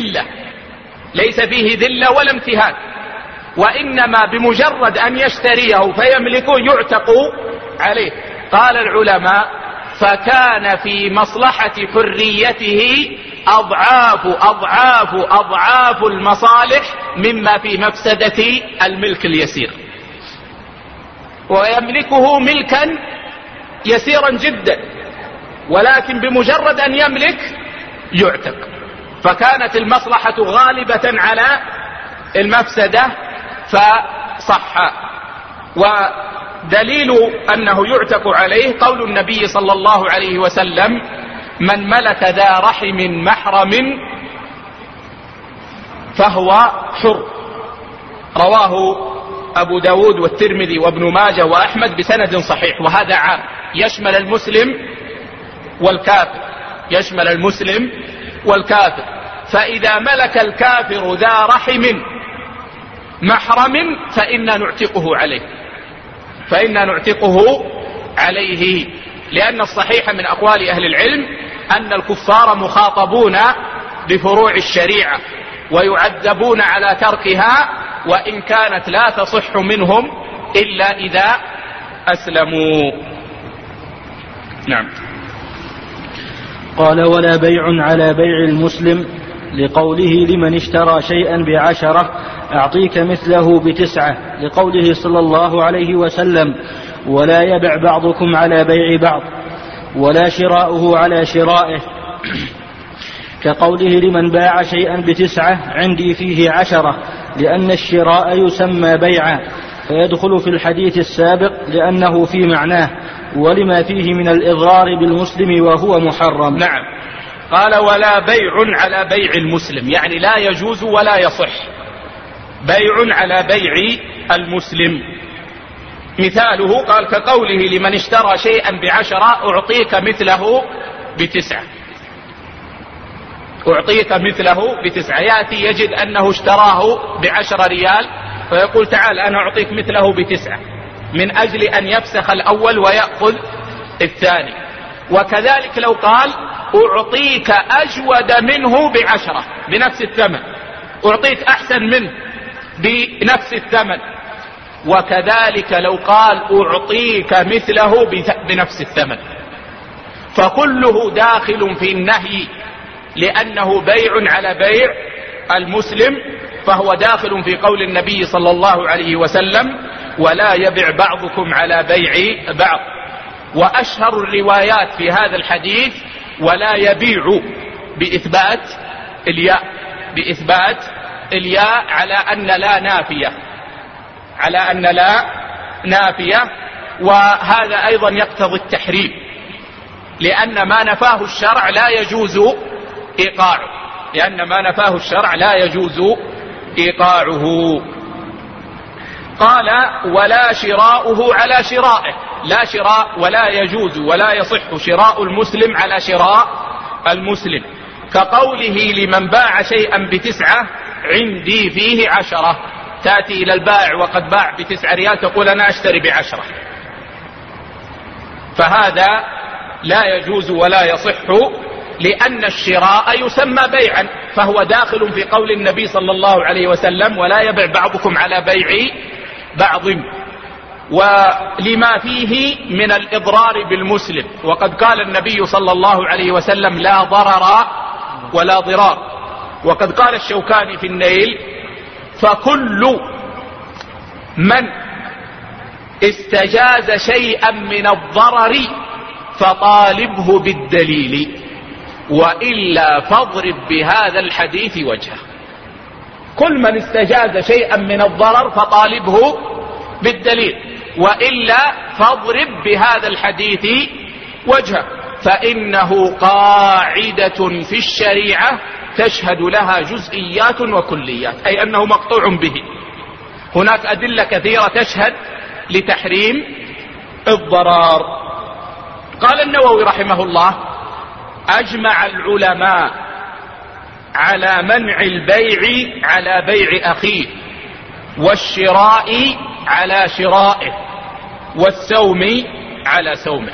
B: فيه ذلة ولا امتهان وإنما بمجرد أن يشتريه فيملكه يعتق عليه. قال العلماء فكان في مصلحة حريته أضعاف المصالح مما في مفسدة الملك اليسير. ويملكه ملكا يسيرا جدا ولكن بمجرد أن يملك يعتق. فكانت المصلحة غالبة على المفسدة فصح. ودليل أنه يعتق عليه قول النبي صلى الله عليه وسلم من ملك ذا رحم محرم فهو حر. رواه أبو داود والترمذي وابن ماجه وأحمد بسند صحيح. وهذا عام يشمل المسلم والكافر. فإذا ملك الكافر ذا رحم محرم فإنا نعتقه عليه لأن الصحيح من أقوال أهل العلم أن الكفار مخاطبون بفروع الشريعة ويعذبون على تركها وإن كانت لا تصح منهم إلا إذا أسلموا. نعم.
C: قال ولا بيع على بيع المسلم لقوله لمن اشترى شيئا ب10 أعطيك مثله ب9 لقوله صلى الله عليه وسلم ولا يبع بعضكم على بيع بعض ولا شراؤه على شرائه كقوله لمن باع شيئا ب9 عندي فيه 10 لأن الشراء يسمى بيعا فيدخل في الحديث السابق لأنه في معناه ولما فيه من الإضرار بالمسلم وهو محرم.
B: نعم. قال ولا بيع على بيع المسلم يعني لا يجوز ولا يصح بيع على بيع المسلم. مثاله قال كقوله لمن اشترى شيئا ب10 أعطيك مثله ب9 يأتي يجد أنه اشتراه ب10 ريال فيقول تعال أنا أعطيك مثله ب9 من أجل أن يفسخ الأول ويأخذ الثاني. وكذلك لو قال أعطيك أجود منه ب10 بنفس الثمن، أعطيك أحسن منه بنفس الثمن. وكذلك لو قال أعطيك مثله بنفس الثمن. فكله داخل في النهي، لأنه بيع على بيع المسلم، فهو داخل في قول النبي صلى الله عليه وسلم ولا يبع بعضكم على بيع بعض. وأشهر الروايات في هذا الحديث ولا يبيع بإثبات الياء، بإثبات الياء على أن لا نافية، على أن لا نافية. وهذا أيضا يقتضي التحريم، لأن ما نفاه الشرع لا يجوز إيقاعه، لأن ما نفاه الشرع لا يجوز إيقاعه. قال ولا شراؤه على شرائه، لا شراء ولا يجوز ولا يصح شراء المسلم على شراء المسلم، كقوله لمن باع شيئا ب9 عندي فيه 10، تأتي إلى البائع وقد باع ب9 ريال تقول أنا أشتري ب10، فهذا لا يجوز ولا يصح، لأن الشراء يسمى بيعا، فهو داخل في قول النبي صلى الله عليه وسلم ولا يبع بعضكم على بيع بعض، ولما فيه من الإضرار بالمسلم. وقد قال النبي صلى الله عليه وسلم لا ضرر ولا ضرار. وقد قال الشوكاني في النيل فكل من استجاز شيئا من الضرر فطالبه بالدليل، وإلا فاضرب بهذا الحديث وجهه. كل من استجاز شيئا من الضرر فطالبه بالدليل، وإلا فاضرب بهذا الحديث وجهه، فإنه قاعدة في الشريعة تشهد لها جزئيات وكليات، أي أنه مقطوع به. هناك أدلة كثيرة تشهد لتحريم الضرار. قال النووي رحمه الله أجمع العلماء على منع البيع على بيع أخيه، والشراء على شرائه، والسوم على سومه.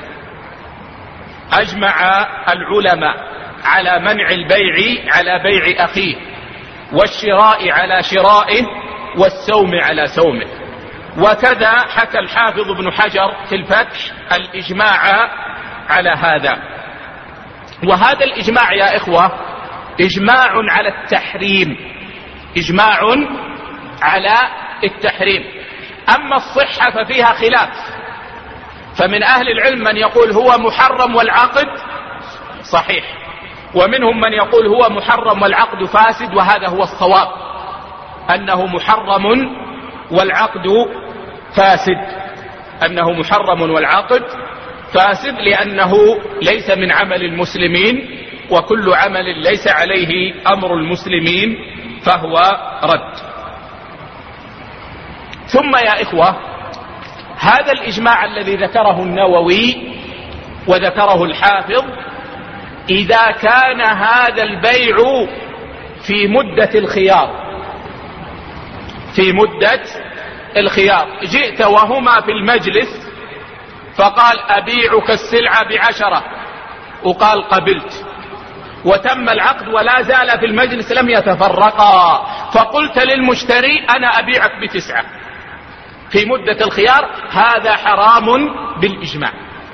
B: أجمع العلماء على منع البيع على بيع أخيه، والشراء على شرائه، والسوم على سومه. وكذا حكى الحافظ ابن حجر في الفتح الإجماع على هذا. وهذا الإجماع يا إخوة إجماع على التحريم، إجماع على التحريم. أما الصحة ففيها خلاف، فمن أهل العلم من يقول هو محرم والعقد صحيح، ومنهم من يقول هو محرم والعقد فاسد، وهذا هو الصواب، أنه محرم والعقد فاسد، أنه محرم والعقد فاسد، لأنه ليس من عمل المسلمين، وكل عمل ليس عليه أمر المسلمين فهو رد. ثم يا إخوة هذا الإجماع الذي ذكره النووي وذكره الحافظ، إذا كان هذا البيع في مدة الخيار، في مدة الخيار، جئت وهما في المجلس فقال أبيعك السلعة ب10 وقال قبلت، وتم العقد ولا زال في المجلس لم يتفرقا، فقلت للمشتري أنا أبيعك ب9 في مدة الخيار، هذا حرام بالإجماع.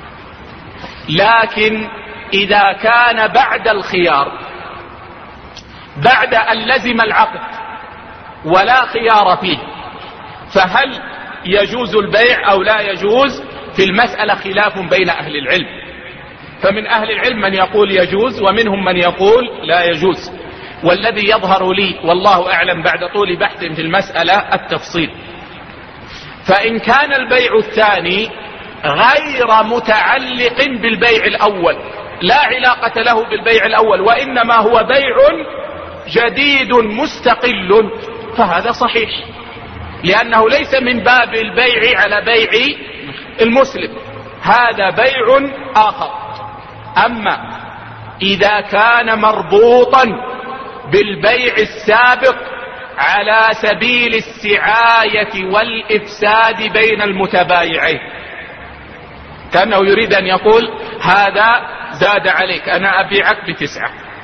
B: لكن إذا كان بعد الخيار، بعد أن لزم العقد ولا خيار فيه، فهل يجوز البيع أو لا يجوز؟ في المسألة خلاف بين أهل العلم، فمن أهل العلم من يقول يجوز، ومنهم من يقول لا يجوز. والذي يظهر لي والله أعلم بعد طول بحث في المسألة التفصيل. فإن كان البيع الثاني غير متعلق بالبيع الأول، لا علاقة له بالبيع الأول، وإنما هو بيع جديد مستقل، فهذا صحيح، لأنه ليس من باب البيع على بيع المسلم، هذا بيع آخر. أما إذا كان مربوطا بالبيع السابق على سبيل السعاية والإفساد بين المتبايعين، كأنه يريد أن يقول هذا زاد عليك، أنا أبيعك ب9،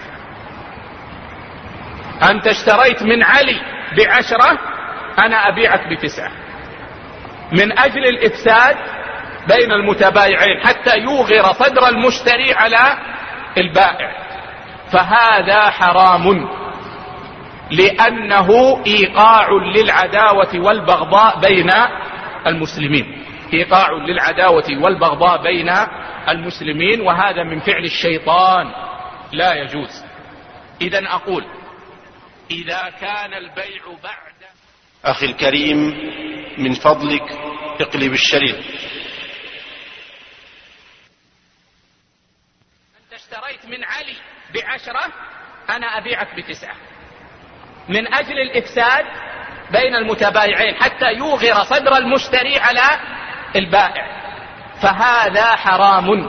B: أنت اشتريت من علي ب10، أنا أبيعك ب9، من أجل الإفساد بين المتبايعين حتى يوغر صدر المشتري على البائع، فهذا حرام لأنه إيقاع للعداوة والبغضاء بين المسلمين، إيقاع للعداوة والبغضاء بين المسلمين، وهذا من فعل الشيطان لا يجوز. إذن أقول إذا كان البيع بعد.
D: أخي الكريم، من فضلك اقلب الشريط.
B: أنت اشتريت من علي ب10، أنا أبيعك ب9، من أجل الإفساد بين المتبايعين حتى يوغر صدر المشتري على البائع، فهذا حرام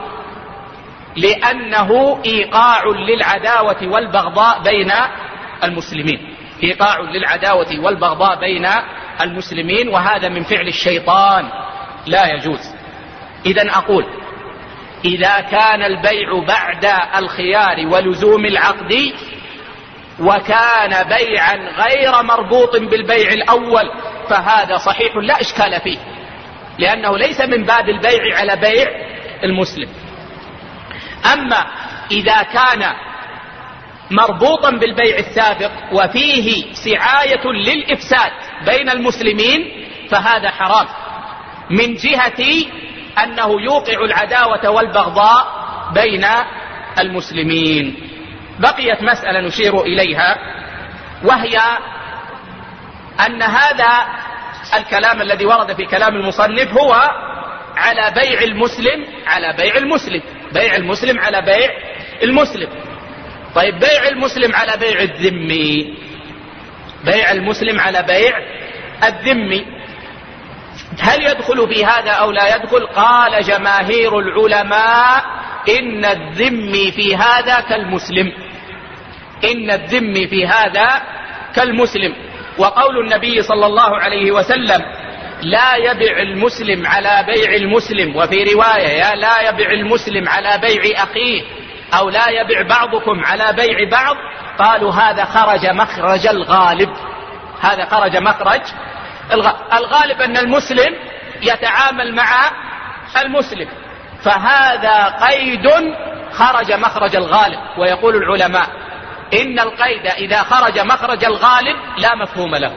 B: لأنه إيقاع للعداوة والبغضاء بين المسلمين، إيقاع للعداوة والبغضاء بين المسلمين، وهذا من فعل الشيطان لا يجوز. إذن أقول إذا كان البيع بعد الخيار ولزوم العقد وكان بيعا غير مربوط بالبيع الأول فهذا صحيح لا إشكال فيه، لأنه ليس من باب البيع على بيع المسلم. أما إذا كان مربوطا بالبيع السابق وفيه سعاية للإفساد بين المسلمين فهذا حرام، من جهة أنه يوقع العداوة والبغضاء بين المسلمين. بقيت مسألة نشير إليها، وهي أن هذا الكلام الذي ورد في كلام المصنف هو على بيع المسلم على بيع المسلم، بيع المسلم على بيع المسلم. طيب بيع المسلم على بيع الذمي، بيع المسلم على بيع الذمي، هل يدخل في هذا أو لا يدخل؟ قال جماهير العلماء إن الذمي في هذا كالمسلم، إن الذمي في هذا كالمسلم. وقول النبي صلى الله عليه وسلم لا يبيع المسلم على بيع المسلم، وفي رواية لا يبيع المسلم على بيع أخيه، أو لا يبيع بعضكم على بيع بعض، قالوا هذا خرج مخرج الغالب، هذا خرج مخرج الغالب أن المسلم يتعامل مع المسلم، فهذا قيد خرج مخرج الغالب. ويقول العلماء إن القيد إذا خرج مخرج الغالب لا مفهوم له،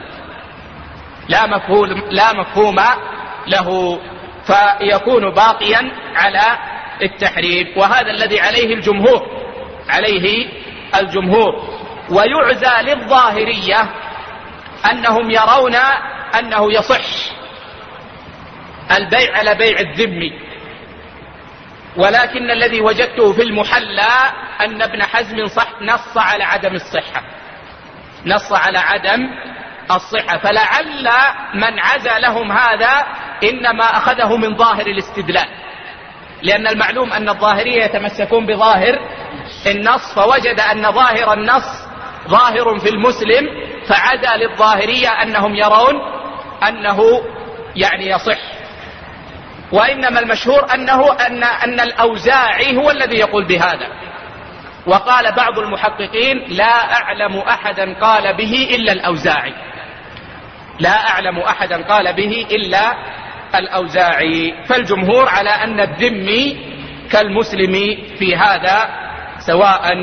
B: لا مفهوم له، فيكون باقيا على التحريم، وهذا الذي عليه الجمهور. ويعزى للظاهرية أنهم يرون أنه يصح البيع على بيع الذمي، ولكن الذي وجدته في المحلى أن ابن حزم نص على عدم الصحة، نص على عدم الصحة، فلعل من عزى لهم هذا إنما أخذه من ظاهر الاستدلال، لأن المعلوم أن الظاهرية يتمسكون بظاهر النص، فوجد أن ظاهر النص ظاهر في المسلم، فعزى للظاهرية أنهم يرون أنه يعني يصح. وإنما المشهور أن الأوزاعي هو الذي يقول بهذا، وقال بعض المحققين لا أعلم أحدا قال به إلا الأوزاعي، لا أعلم أحدا قال به إلا الأوزاعي. فالجمهور على أن الذمي كالمسلم في هذا سواء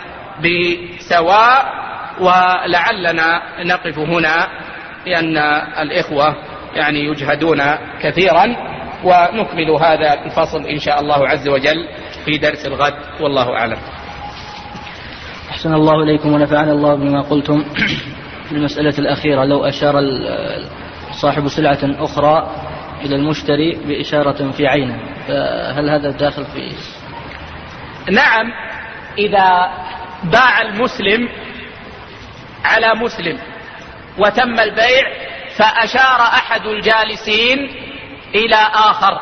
B: بسواء. ولعلنا نقف هنا لأن الإخوة يعني يجهدون كثيرا، ونكمل هذا الفصل إن شاء الله عز وجل في درس الغد، والله أعلم.
C: أحسن الله إليكم ونفعنا الله بما قلتم. في المسألة الأخيرة لو أشار صاحب سلعة أخرى إلى المشتري بإشارة في عينه، فهل هذا داخل في؟
B: نعم، إذا باع المسلم على مسلم وتم البيع فأشار أحد الجالسين إلى آخر،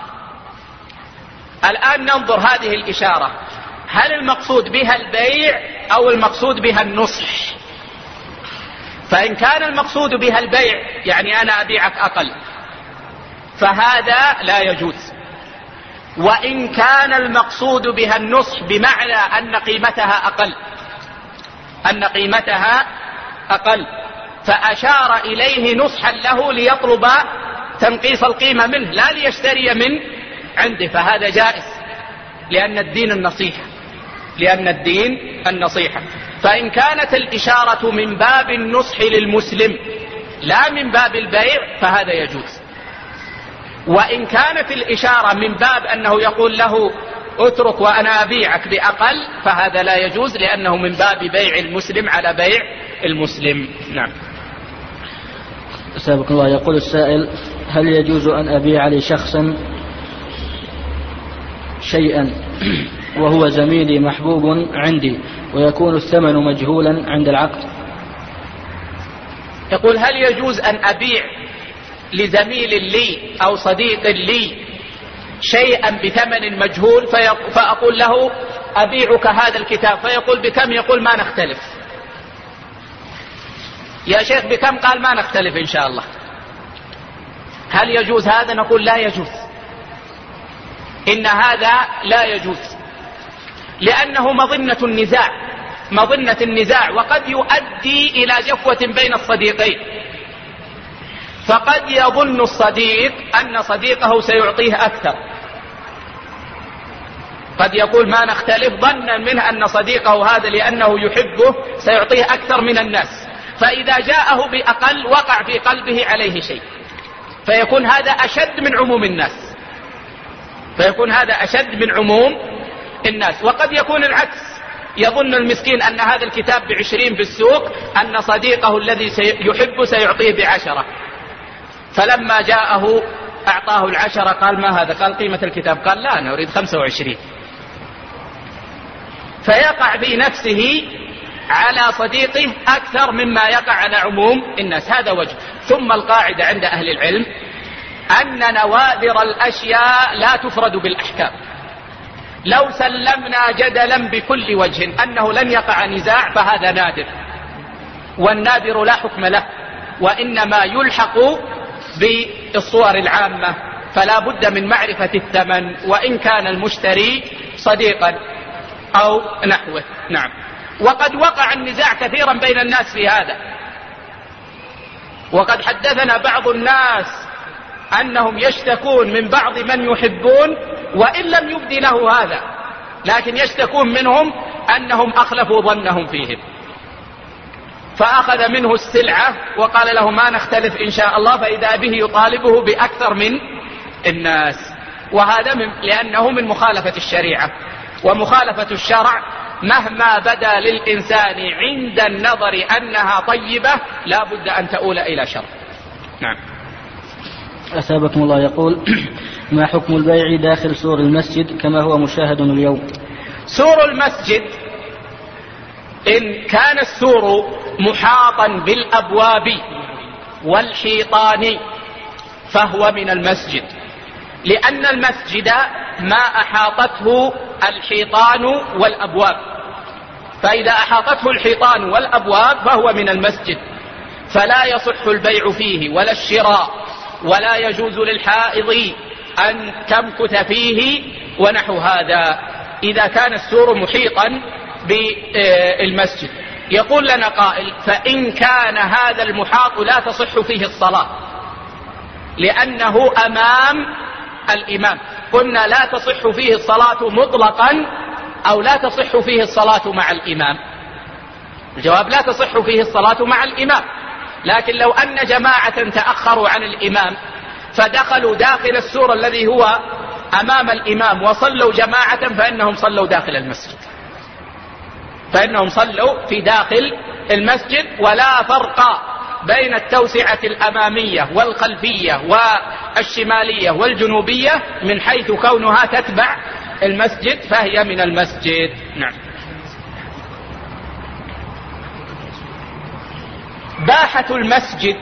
B: الآن ننظر هذه الإشارة هل المقصود بها البيع أو المقصود بها النصح؟ فإن كان المقصود بها البيع يعني أنا أبيعك أقل فهذا لا يجوز. وإن كان المقصود بها النصح بمعنى أن قيمتها أقل فأشار إليه نصحا له ليطلب تنقيص القيمة منه لا ليشتري من عنده فهذا جائز لأن الدين النصيحة. فإن كانت الإشارة من باب النصح للمسلم لا من باب البيع فهذا يجوز. وإن كانت الإشارة من باب أنه يقول له اترك وأنا أبيعك بأقل فهذا لا يجوز لأنه من باب بيع المسلم على بيع المسلم. نعم.
C: سابق الله. يقول السائل: هل يجوز أن أبيع لشخص شيئا وهو زميلي محبوب عندي ويكون الثمن مجهولا عند العقد؟
B: يقول: هل يجوز أن أبيع لزميل لي أو صديق لي شيئا بثمن مجهول فأقول له أبيعك هذا الكتاب فيقول بكم؟ يقول ما نختلف. يا شيخ بكم؟ قال ما نختلف إن شاء الله. هل يجوز هذا؟ نقول لا يجوز، إن هذا لا يجوز لأنه مظنة النزاع وقد يؤدي إلى جفوة بين الصديقين. فقد يظن الصديق أن صديقه سيعطيه أكثر، قد يقول ما نختلف ظنا منه أن صديقه هذا لأنه يحبه سيعطيه أكثر من الناس، فإذا جاءه بأقل وقع في قلبه عليه شيء فيكون هذا أشد من عموم الناس. وقد يكون العكس، يظن المسكين أن هذا الكتاب ب20 في السوق أن صديقه الذي يحبه سيعطيه ب10 فلما جاءه أعطاه 10 قال ما هذا؟ قال قيمة الكتاب. قال لا أنا أريد 25 فيقع في نفسه على صديقه أكثر مما يقع على عموم الناس. هذا وجه. ثم القاعدة عند أهل العلم أن نوادر الأشياء لا تفرد بالأحكام. لو سلمنا جدلا بكل وجه أنه لن يقع نزاع فهذا نادر، والنادر لا حكم له وإنما يلحق بالصور العامة، فلا بد من معرفة الثمن وإن كان المشتري صديقا أو نحوه. نعم. وقد وقع النزاع كثيرا بين الناس في هذا، وقد حدثنا بعض الناس أنهم يشتكون من بعض من يحبون وإن لم يبدي له هذا، لكن يشتكون منهم أنهم أخلفوا ظنهم فيهم، فأخذ منه السلعة وقال له ما نختلف إن شاء الله، فإذا به يطالبه بأكثر من الناس. وهذا لأنه من مخالفة الشريعة، ومخالفة الشرع مهما بدا للإنسان عند النظر أنها طيبة لا بد أن تؤول إلى شر. نعم.
C: أثابكم الله. يقول: ما حكم البيع داخل سور المسجد كما هو مشاهد اليوم؟
B: سور المسجد إن كان السور محاطا بالأبواب والحيطان فهو من المسجد، لأن المسجد ما أحاطته الحيطان والأبواب، فإذا أحاطته الحيطان والأبواب فهو من المسجد، فلا يصح البيع فيه ولا الشراء، ولا يجوز للحائض أن تمكث فيه ونحو هذا إذا كان السور محيطا بالمسجد. يقول لنا قائل: فإن كان هذا المحاط لا تصح فيه الصلاة لأنه أمام الإمام، قلنا لا تصح فيه الصلاة مطلقا أو لا تصح فيه الصلاة مع الإمام؟ الجواب: لا تصح فيه الصلاة مع الإمام، لكن لو أن جماعة تأخروا عن الإمام فدخلوا داخل السور الذي هو أمام الإمام وصلوا جماعة فإنهم صلوا داخل المسجد، فإنهم صلوا في داخل المسجد، ولا فرق بين التوسعة الأمامية والخلفية والشمالية والجنوبية من حيث كونها تتبع المسجد فهي من المسجد. نعم. باحة المسجد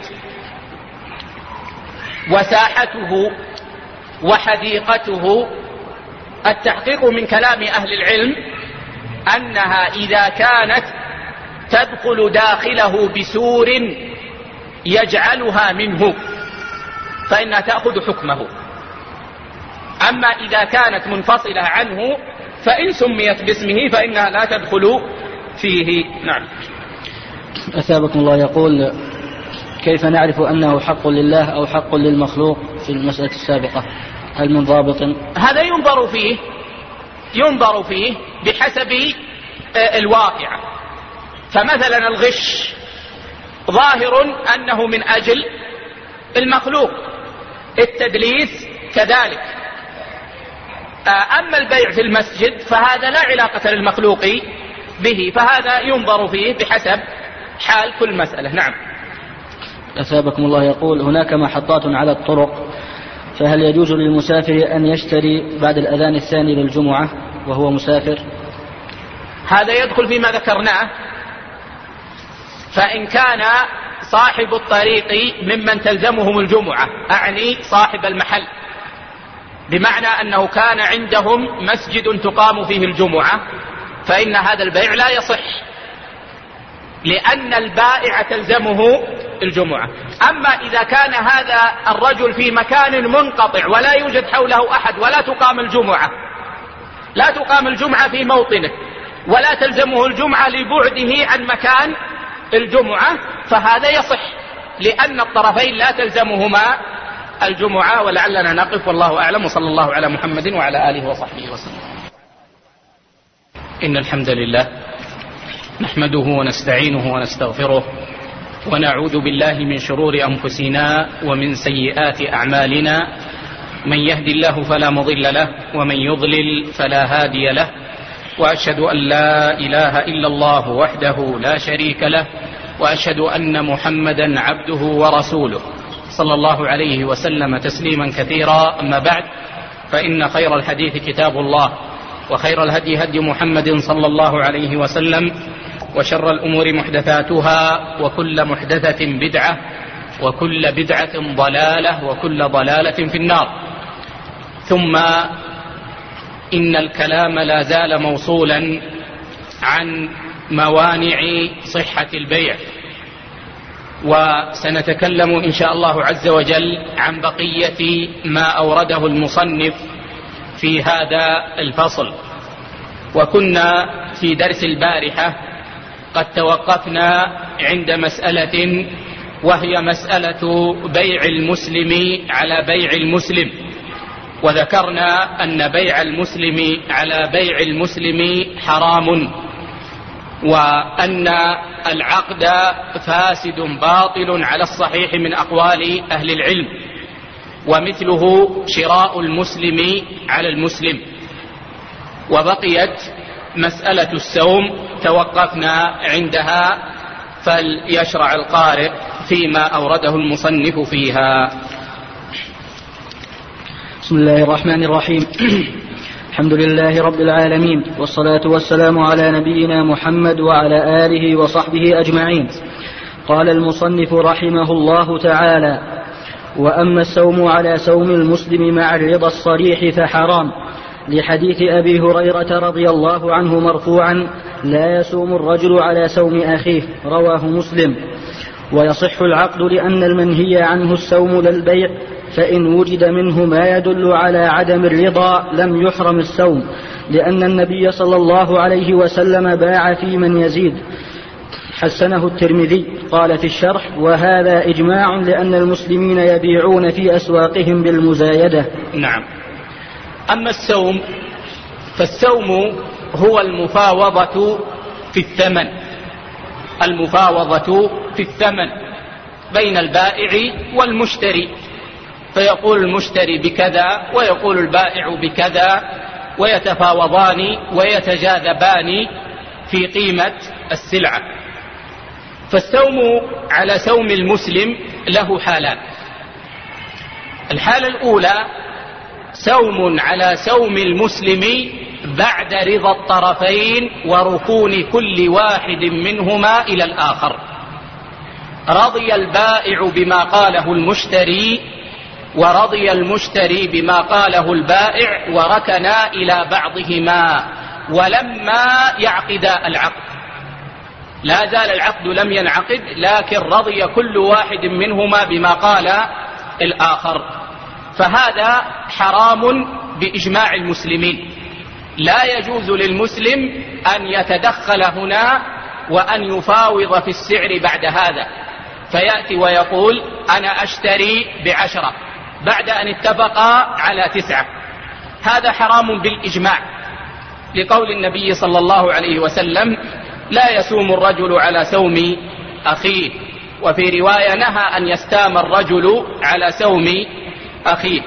B: وساحته وحديقته، التحقيق من كلام أهل العلم أنها إذا كانت تدخل داخله بسور يجعلها منه فإنها تأخذ حكمه. أما إذا كانت منفصلة عنه فإن سميت باسمه فإنها لا تدخل فيه. نعم.
C: أثابكم الله. يقول: كيف نعرف أنه حق لله أو حق للمخلوق في المسألة السابقة؟ هل من ضابط؟
B: هذا ينظر فيه بحسب الواقع. فمثلا الغش ظاهر أنه من أجل المخلوق، التدليس كذلك. أما البيع في المسجد فهذا لا علاقة للمخلوق به، فهذا ينظر فيه بحسب حال كل مسألة. نعم.
C: أثابكم الله. يقول: هناك محطات على الطرق، فهل يجوز للمسافر أن يشتري بعد الأذان الثاني للجمعة وهو مسافر؟
B: هذا يدخل فيما ذكرناه. فإن كان صاحب الطريق ممن تلزمهم الجمعة، أعني صاحب المحل، بمعنى أنه كان عندهم مسجد تقام فيه الجمعة، فإن هذا البيع لا يصح، لأن البائع تلزمه الجمعة. أما إذا كان هذا الرجل في مكان منقطع ولا يوجد حوله أحد ولا تقام الجمعة في موطنه ولا تلزمه الجمعة لبعده عن مكان الجمعة، فهذا يصح، لأن الطرفين لا تلزمهما الجمعة. ولعلنا نقف، والله أعلم، وصلى الله على محمد وعلى آله وصحبه وسلم. إن الحمد لله نحمده ونستعينه ونستغفره، ونعوذ بالله من شرور أنفسنا ومن سيئات أعمالنا. من يهد الله فلا مضل له، ومن يضلل فلا هادي له، وأشهد أن لا إله إلا الله وحده لا شريك له، وأشهد أن محمدا عبده ورسوله صلى الله عليه وسلم تسليما كثيرا. أما بعد، فإن خير الحديث كتاب الله، وخير الهدي هدي محمد صلى الله عليه وسلم، وشر الأمور محدثاتها، وكل محدثة بدعة، وكل بدعة ضلالة، وكل ضلالة في النار. ثم إن الكلام لا زال موصولا عن موانع صحة البيع، وسنتكلم إن شاء الله عز وجل عن بقية ما أورده المصنف في هذا الفصل. وكنا في درس البارحة قد توقفنا عند مسألة، وهي مسألة بيع المسلم على بيع المسلم، وذكرنا أن بيع المسلم على بيع المسلم حرام، وأن العقد فاسد باطل على الصحيح من أقوال أهل العلم، ومثله شراء المسلم على المسلم. وبقيت مسألة السوم توقفنا عندها، فليشرع القارئ فيما أورده المصنف فيها.
C: بسم الله الرحمن الرحيم. الحمد لله رب العالمين، والصلاة والسلام على نبينا محمد وعلى آله وصحبه أجمعين. قال المصنف رحمه الله تعالى: وأما السوم على سوم المسلم مع الرضا الصريح فحرام، لحديث أبي هريرة رضي الله عنه مرفوعا: لا يسوم الرجل على سوم أخيه، رواه مسلم. ويصح العقد لأن المنهي عنه السوم للبيع، فإن وجد منه ما يدل على عدم الرضا لم يحرم السوم، لأن النبي صلى الله عليه وسلم باع في من يزيد. حسنه الترمذي. قال في الشرح: وهذا إجماع، لأن المسلمين يبيعون في أسواقهم بالمزايدة.
B: نعم. أما السوم فالسوم هو المفاوضة في الثمن، المفاوضة في الثمن بين البائع والمشتري، فيقول المشتري بكذا ويقول البائع بكذا، ويتفاوضان ويتجاذبان في قيمة السلعة. فالسوم على سوم المسلم له حالان. الحالة الأولى سوم على سوم المسلم بعد رضا الطرفين وركون كل واحد منهما إلى الآخر. رضي البائع بما قاله المشتري، ورضي المشتري بما قاله البائع، وركنا إلى بعضهما ولما يعقدا العقد. لا زال العقد لم ينعقد، لكن رضي كل واحد منهما بما قال الآخر، فهذا حرام بإجماع المسلمين. لا يجوز للمسلم أن يتدخل هنا وأن يفاوض في السعر بعد هذا، فيأتي ويقول أنا أشتري ب10 بعد أن اتفقا على 9. هذا حرام بالإجماع، لقول النبي صلى الله عليه وسلم لا يسوم الرجل على سوم أخيه، وفي رواية نهى أن يستام الرجل على سوم أخيه.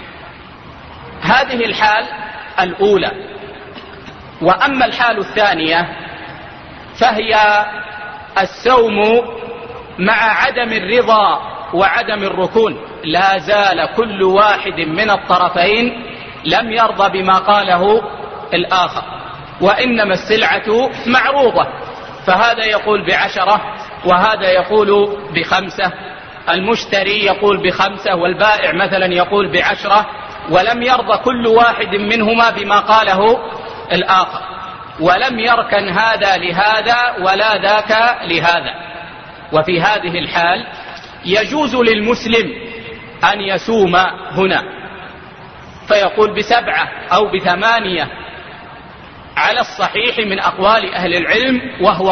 B: هذه الحال الأولى. وأما الحال الثانية فهي السوم مع عدم الرضا وعدم الركون، لا زال كل واحد من الطرفين لم يرضى بما قاله الآخر، وإنما السلعة معروضة، فهذا يقول ب10 وهذا يقول ب5، المشتري يقول ب5 والبائع مثلا يقول ب10، ولم يرضى كل واحد منهما بما قاله الآخر، ولم يركن هذا لهذا ولا ذاك لهذا. وفي هذه الحال يجوز للمسلم أن يسوم هنا فيقول ب7 أو ب8 على الصحيح من أقوال أهل العلم، وهو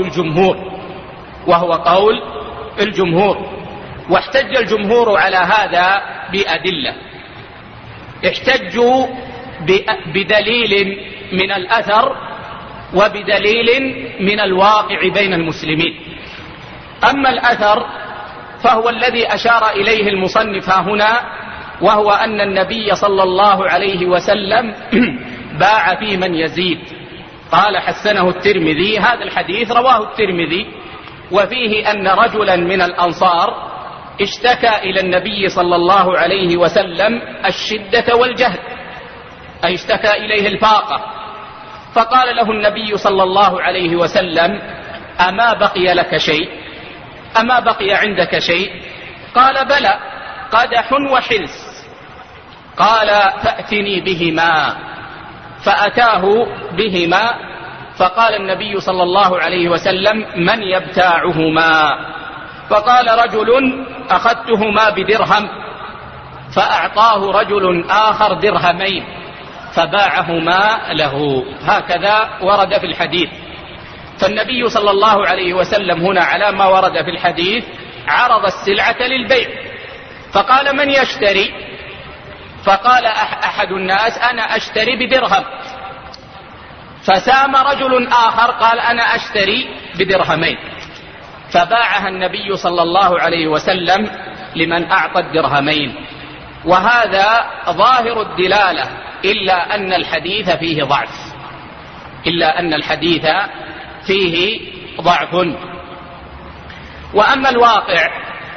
B: قول الجمهور. واحتج الجمهور على هذا بأدلة. احتجوا بدليل من الأثر وبدليل من الواقع بين المسلمين. أما الأثر فهو الذي أشار إليه المصنف هنا، وهو أن النبي صلى الله عليه وسلم باع في من يزيد. قال حسنه الترمذي، هذا الحديث رواه الترمذي، وفيه أن رجلا من الأنصار اشتكى إلى النبي صلى الله عليه وسلم الشدة والجهد، أي اشتكى إليه الفاقة، فقال له النبي صلى الله عليه وسلم أما بقي لك شيء؟ أما بقي عندك شيء؟ قال بلى، قدح وحلس. قال فأتني بهما، فأتاه بهما، فقال النبي صلى الله عليه وسلم من يبتاعهما؟ فقال رجل أخذتهما ب1 فأعطاه رجل آخر 2 فباعهما له. هكذا ورد في الحديث. فالنبي صلى الله عليه وسلم هنا على ما ورد في الحديث عرض السلعة للبيع، فقال من يشتري؟ فقال أحد الناس أنا أشتري ب1 فسام رجل آخر قال أنا أشتري ب2 فباعها النبي صلى الله عليه وسلم لمن أعطى 2. وهذا ظاهر الدلالة، إلا أن الحديث فيه ضعف. وأما الواقع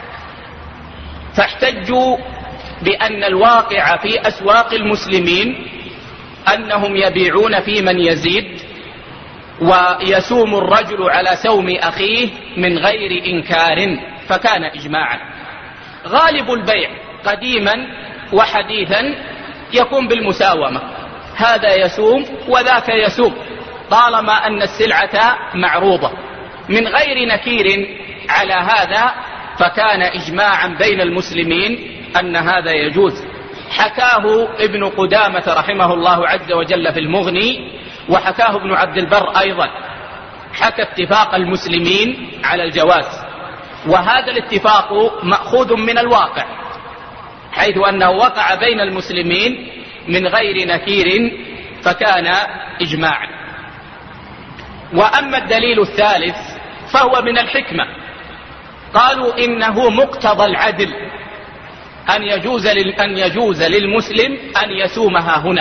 B: فاحتجوا بأن الواقع في أسواق المسلمين أنهم يبيعون في من يزيد، ويسوم الرجل على سوم أخيه من غير إنكار، فكان إجماعا. غالب البيع قديما وحديثا يكون بالمساومة، هذا يسوم وذاك يسوم، طالما أن السلعة معروضة من غير نكير على هذا، فكان إجماعا بين المسلمين أن هذا يجوز. حكاه ابن قدامة رحمه الله عز وجل في المغني، وحكاه ابن عبد البر أيضا، حكى اتفاق المسلمين على الجواز، وهذا الاتفاق مأخوذ من الواقع، حيث أنه وقع بين المسلمين من غير نكير، فكان إجماعا. وأما الدليل الثالث فهو من الحكمة. قالوا إنه مقتضى العدل أن يجوز للمسلم أن يسومها هنا،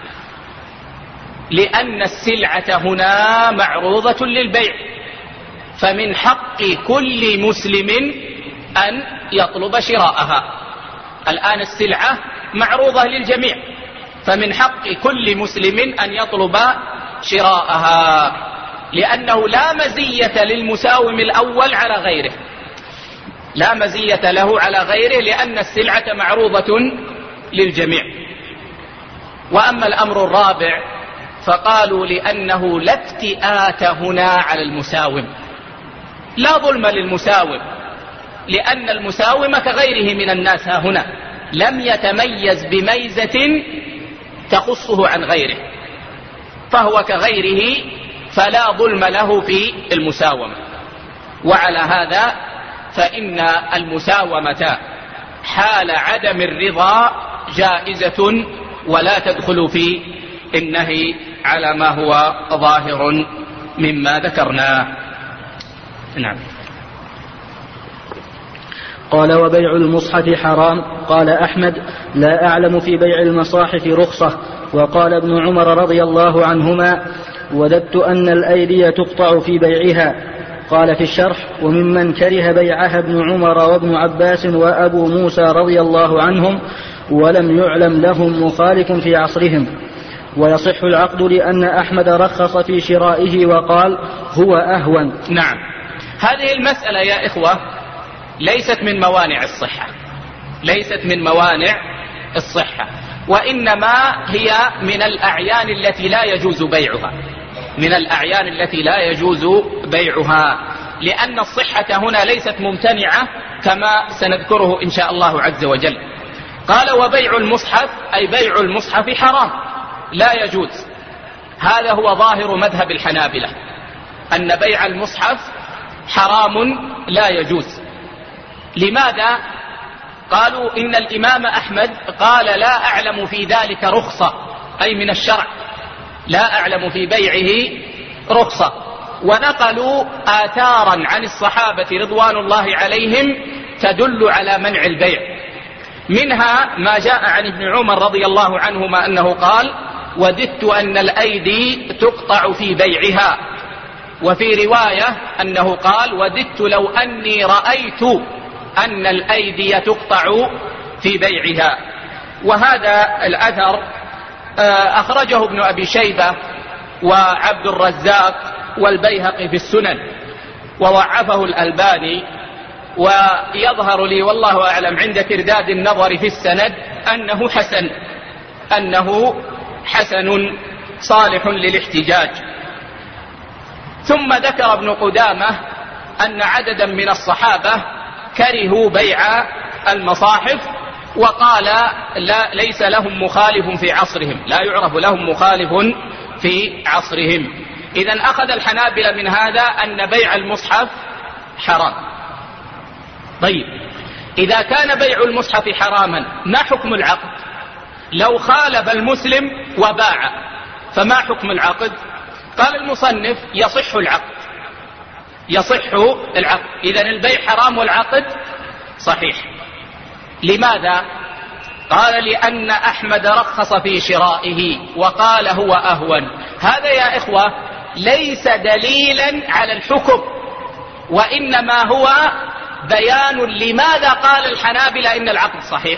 B: لأن السلعة هنا معروضة للبيع، فمن حق كل مسلم أن يطلب شراءها. الآن السلعة معروضة للجميع، فمن حق كل مسلم أن يطلب شراءها، لأنه لا مزية للمساوم الأول على غيره، لا مزية له على غيره، لأن السلعة معروضة للجميع. وأما الأمر الرابع فقالوا لأنه لا افتئات هنا على المساوم، لا ظلم للمساوم، لأن المساوم كغيره من الناس ها هنا لم يتميز بميزة تخصه عن غيره، فهو كغيره فلا ظلم له في المساومة. وعلى هذا فإن المساومة حال عدم الرضا جائزة ولا تدخل في النهي على ما هو ظاهر مما ذكرناه. نعم.
C: قال وبيع المصحف حرام. قال أحمد لا أعلم في بيع المصاحف رخصة. وقال ابن عمر رضي الله عنهما وددت أن الأيدي تقطع في بيعها. قال في الشرح وممن كره بيعها ابن عمر وابن عباس وأبو موسى رضي الله عنهم ولم يعلم لهم مخالف في عصرهم. ويصح العقد لأن أحمد رخص في شرائه وقال هو أهون.
B: نعم، هذه المسألة يا إخوة ليست من موانع الصحة، ليست من موانع الصحة، وإنما هي من الأعيان التي لا يجوز بيعها، من الأعيان التي لا يجوز بيعها، لأن الصحة هنا ليست ممتنعة كما سنذكره إن شاء الله عز وجل. قال وبيع المصحف أي بيع المصحف حرام لا يجوز. هذا هو ظاهر مذهب الحنابلة، أن بيع المصحف حرام لا يجوز. لماذا؟ قالوا إن الإمام أحمد قال لا أعلم في ذلك رخصة، أي من الشرع لا أعلم في بيعه رخصة. ونقلوا آثارا عن الصحابة رضوان الله عليهم تدل على منع البيع، منها ما جاء عن ابن عمر رضي الله عنهما أنه قال وددت أن الأيدي تقطع في بيعها. وفي رواية أنه قال وددت لو أني رأيت أن الأيدي تقطع في بيعها. وهذا الأثر أخرجه ابن أبي شيبة وعبد الرزاق والبيهقي في السنن وضعفه الألباني. ويظهر لي والله أعلم عند ترداد النظر في السند أنه حسن صالح للاحتجاج. ثم ذكر ابن قدامة أن عددا من الصحابة كرهوا بيع المصاحف وقال ليس لهم مخالف في عصرهم، لا يعرف لهم مخالف في عصرهم. إذن أخذ الحنابلة من هذا أن بيع المصحف حرام. طيب، إذا كان بيع المصحف حراما ما حكم العقد؟ لو خالف المسلم وباع فما حكم العقد؟ قال المصنف يصح العقد، يصح العقد. إذن البيع حرام والعقد صحيح. لماذا؟ قال لأن أحمد رخص في شرائه وقال هو أهون. هذا يا إخوة ليس دليلا على الحكم، وإنما هو بيان لماذا قال الحنابلة إن العقد صحيح.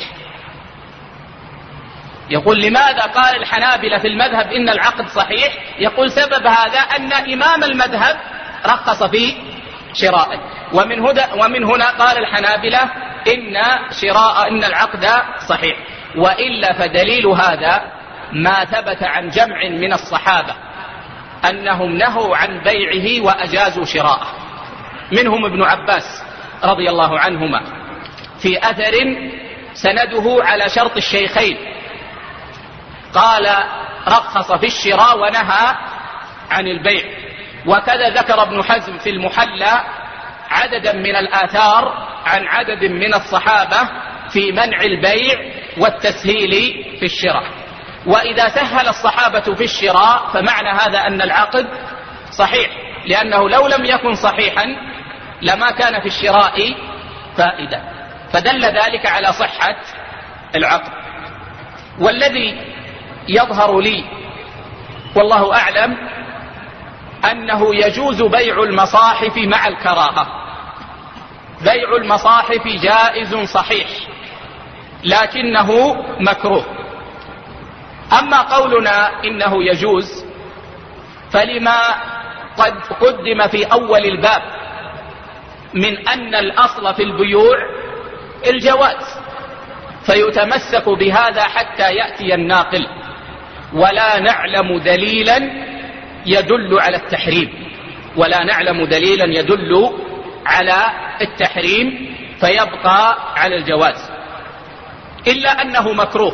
B: يقول لماذا قال الحنابلة في المذهب إن العقد صحيح؟ يقول سبب هذا أن إمام المذهب رخص في شرائه. ومن هنا قال الحنابلة إن العقد صحيح. وإلا فدليل هذا ما ثبت عن جمع من الصحابة أنهم نهوا عن بيعه وأجازوا شراءه، منهم ابن عباس رضي الله عنهما في أثر سنده على شرط الشيخين، قال رخص في الشراء ونهى عن البيع. وكذا ذكر ابن حزم في المحلى عددا من الآثار عن عدد من الصحابة في منع البيع والتسهيل في الشراء. وإذا سهل الصحابة في الشراء فمعنى هذا أن العقد صحيح، لأنه لو لم يكن صحيحا لما كان في الشراء فائدة، فدل ذلك على صحة العقد. والذي يظهر لي والله أعلم أنه يجوز بيع المصاحف مع الكراهة. بيع المصاحف جائز صحيح لكنه مكروه. أما قولنا إنه يجوز فلما قد قدم في أول الباب من أن الأصل في البيوع الجواز، فيتمسك بهذا حتى يأتي الناقل، ولا نعلم دليلا يدل على التحريم، ولا نعلم دليلا يدل على التحريم فيبقى على الجواز، إلا أنه مكروه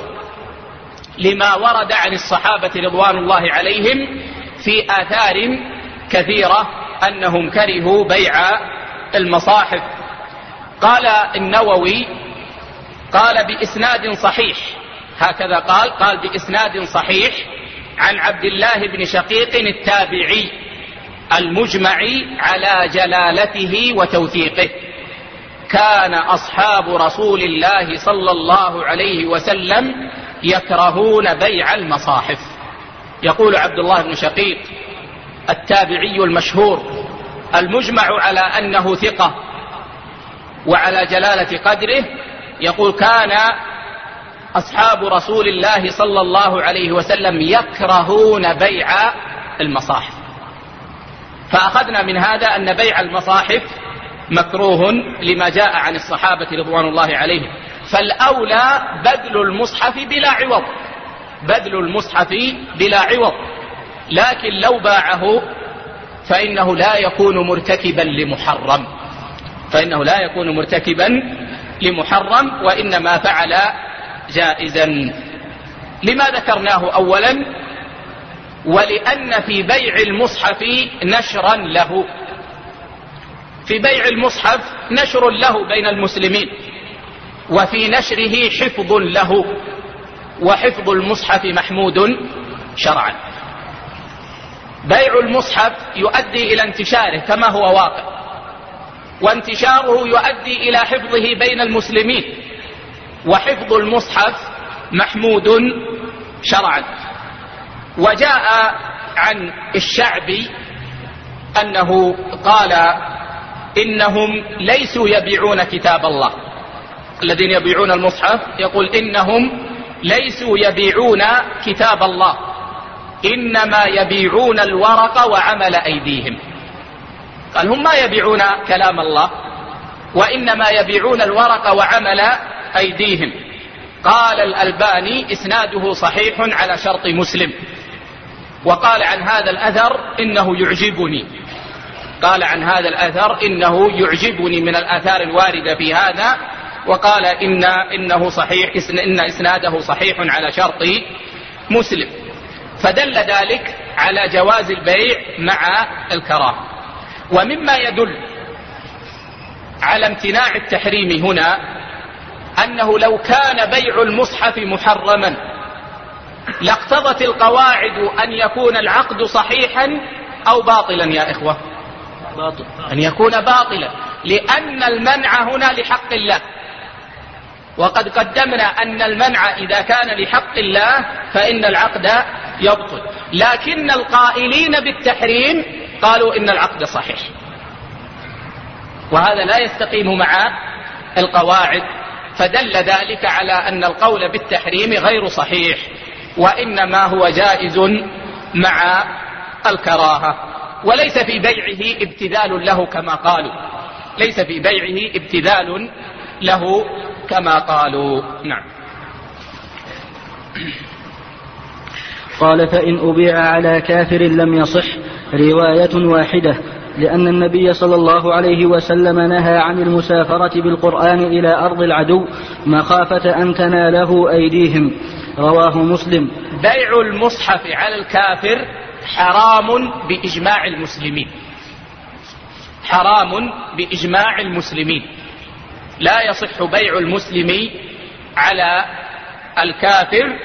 B: لما ورد عن الصحابة رضوان الله عليهم في آثار كثيرة أنهم كرهوا بيع المصاحف. قال النووي قال بإسناد صحيح، هكذا قال بإسناد صحيح عن عبد الله بن شقيق التابعي المجمع على جلالته وتوثيقه: كان أصحاب رسول الله صلى الله عليه وسلم يكرهون بيع المصاحف. يقول عبد الله بن شقيق التابعي المشهور المجمع على أنه ثقة وعلى جلالة قدره، يقول: كان أصحاب رسول الله صلى الله عليه وسلم يكرهون بيع المصاحف. فأخذنا من هذا أن بيع المصاحف مكروه لما جاء عن الصحابة رضوان الله عليهم، فالأولى بذل المصحف بلا عوض، بذل المصحف بلا عوض. لكن لو باعه فإنه لا يكون مرتكبا لمحرم، فإنه لا يكون مرتكبا لمحرم، وإنما فعل جائزا. لما ذكرناه أولا؟ ولأن في بيع المصحف نشرا له، في بيع المصحف نشر له بين المسلمين، وفي نشره حفظ له، وحفظ المصحف محمود شرعا. بيع المصحف يؤدي إلى انتشاره كما هو واقع، وانتشاره يؤدي إلى حفظه بين المسلمين، وحفظ المصحف محمود شرعا. وجاء عن الشعبي أنه قال: إنهم ليسوا يبيعون كتاب الله، الذين يبيعون المصحف يقول إنهم ليسوا يبيعون كتاب الله، إنما يبيعون الورق وعمل أيديهم. قال: هم ما يبيعون كلام الله، وإنما يبيعون الورق وعمل أيديهم. قال الألباني: إسناده صحيح على شرط مسلم. وقال عن هذا الأثر إنه يعجبني، قال عن هذا الأثر إنه يعجبني من الآثار الواردة في هذا، وقال إنه صحيح، إن إسناده صحيح على شرط مسلم. فدل ذلك على جواز البيع مع الكراهة. ومما يدل على امتناع التحريم هنا أنه لو كان بيع المصحف محرما لاقتضت القواعد أن يكون العقد صحيحا أو باطلا. يا إخوة،
C: باطل.
B: أن يكون باطلا، لأن المنع هنا لحق الله، وقد قدمنا أن المنع إذا كان لحق الله فإن العقد يبطل. لكن القائلين بالتحريم قالوا إن العقد صحيح، وهذا لا يستقيم مع القواعد. فدل ذلك على أن القول بالتحريم غير صحيح، وإنما هو جائز مع الكراهة، وليس في بيعه ابتذال له كما قالوا، ليس في بيعه ابتذال له كما قالوا. نعم.
C: قال: فإن أبيع على كافر لم يصح، رواية واحدة، لأن النبي صلى الله عليه وسلم نهى عن المسافرة بالقرآن إلى أرض العدو مخافة أن تناله أيديهم، رواه مسلم.
B: بيع المصحف على الكافر حرام بإجماع المسلمين، حرام بإجماع المسلمين. لا يصح بيع المسلم على الكافر،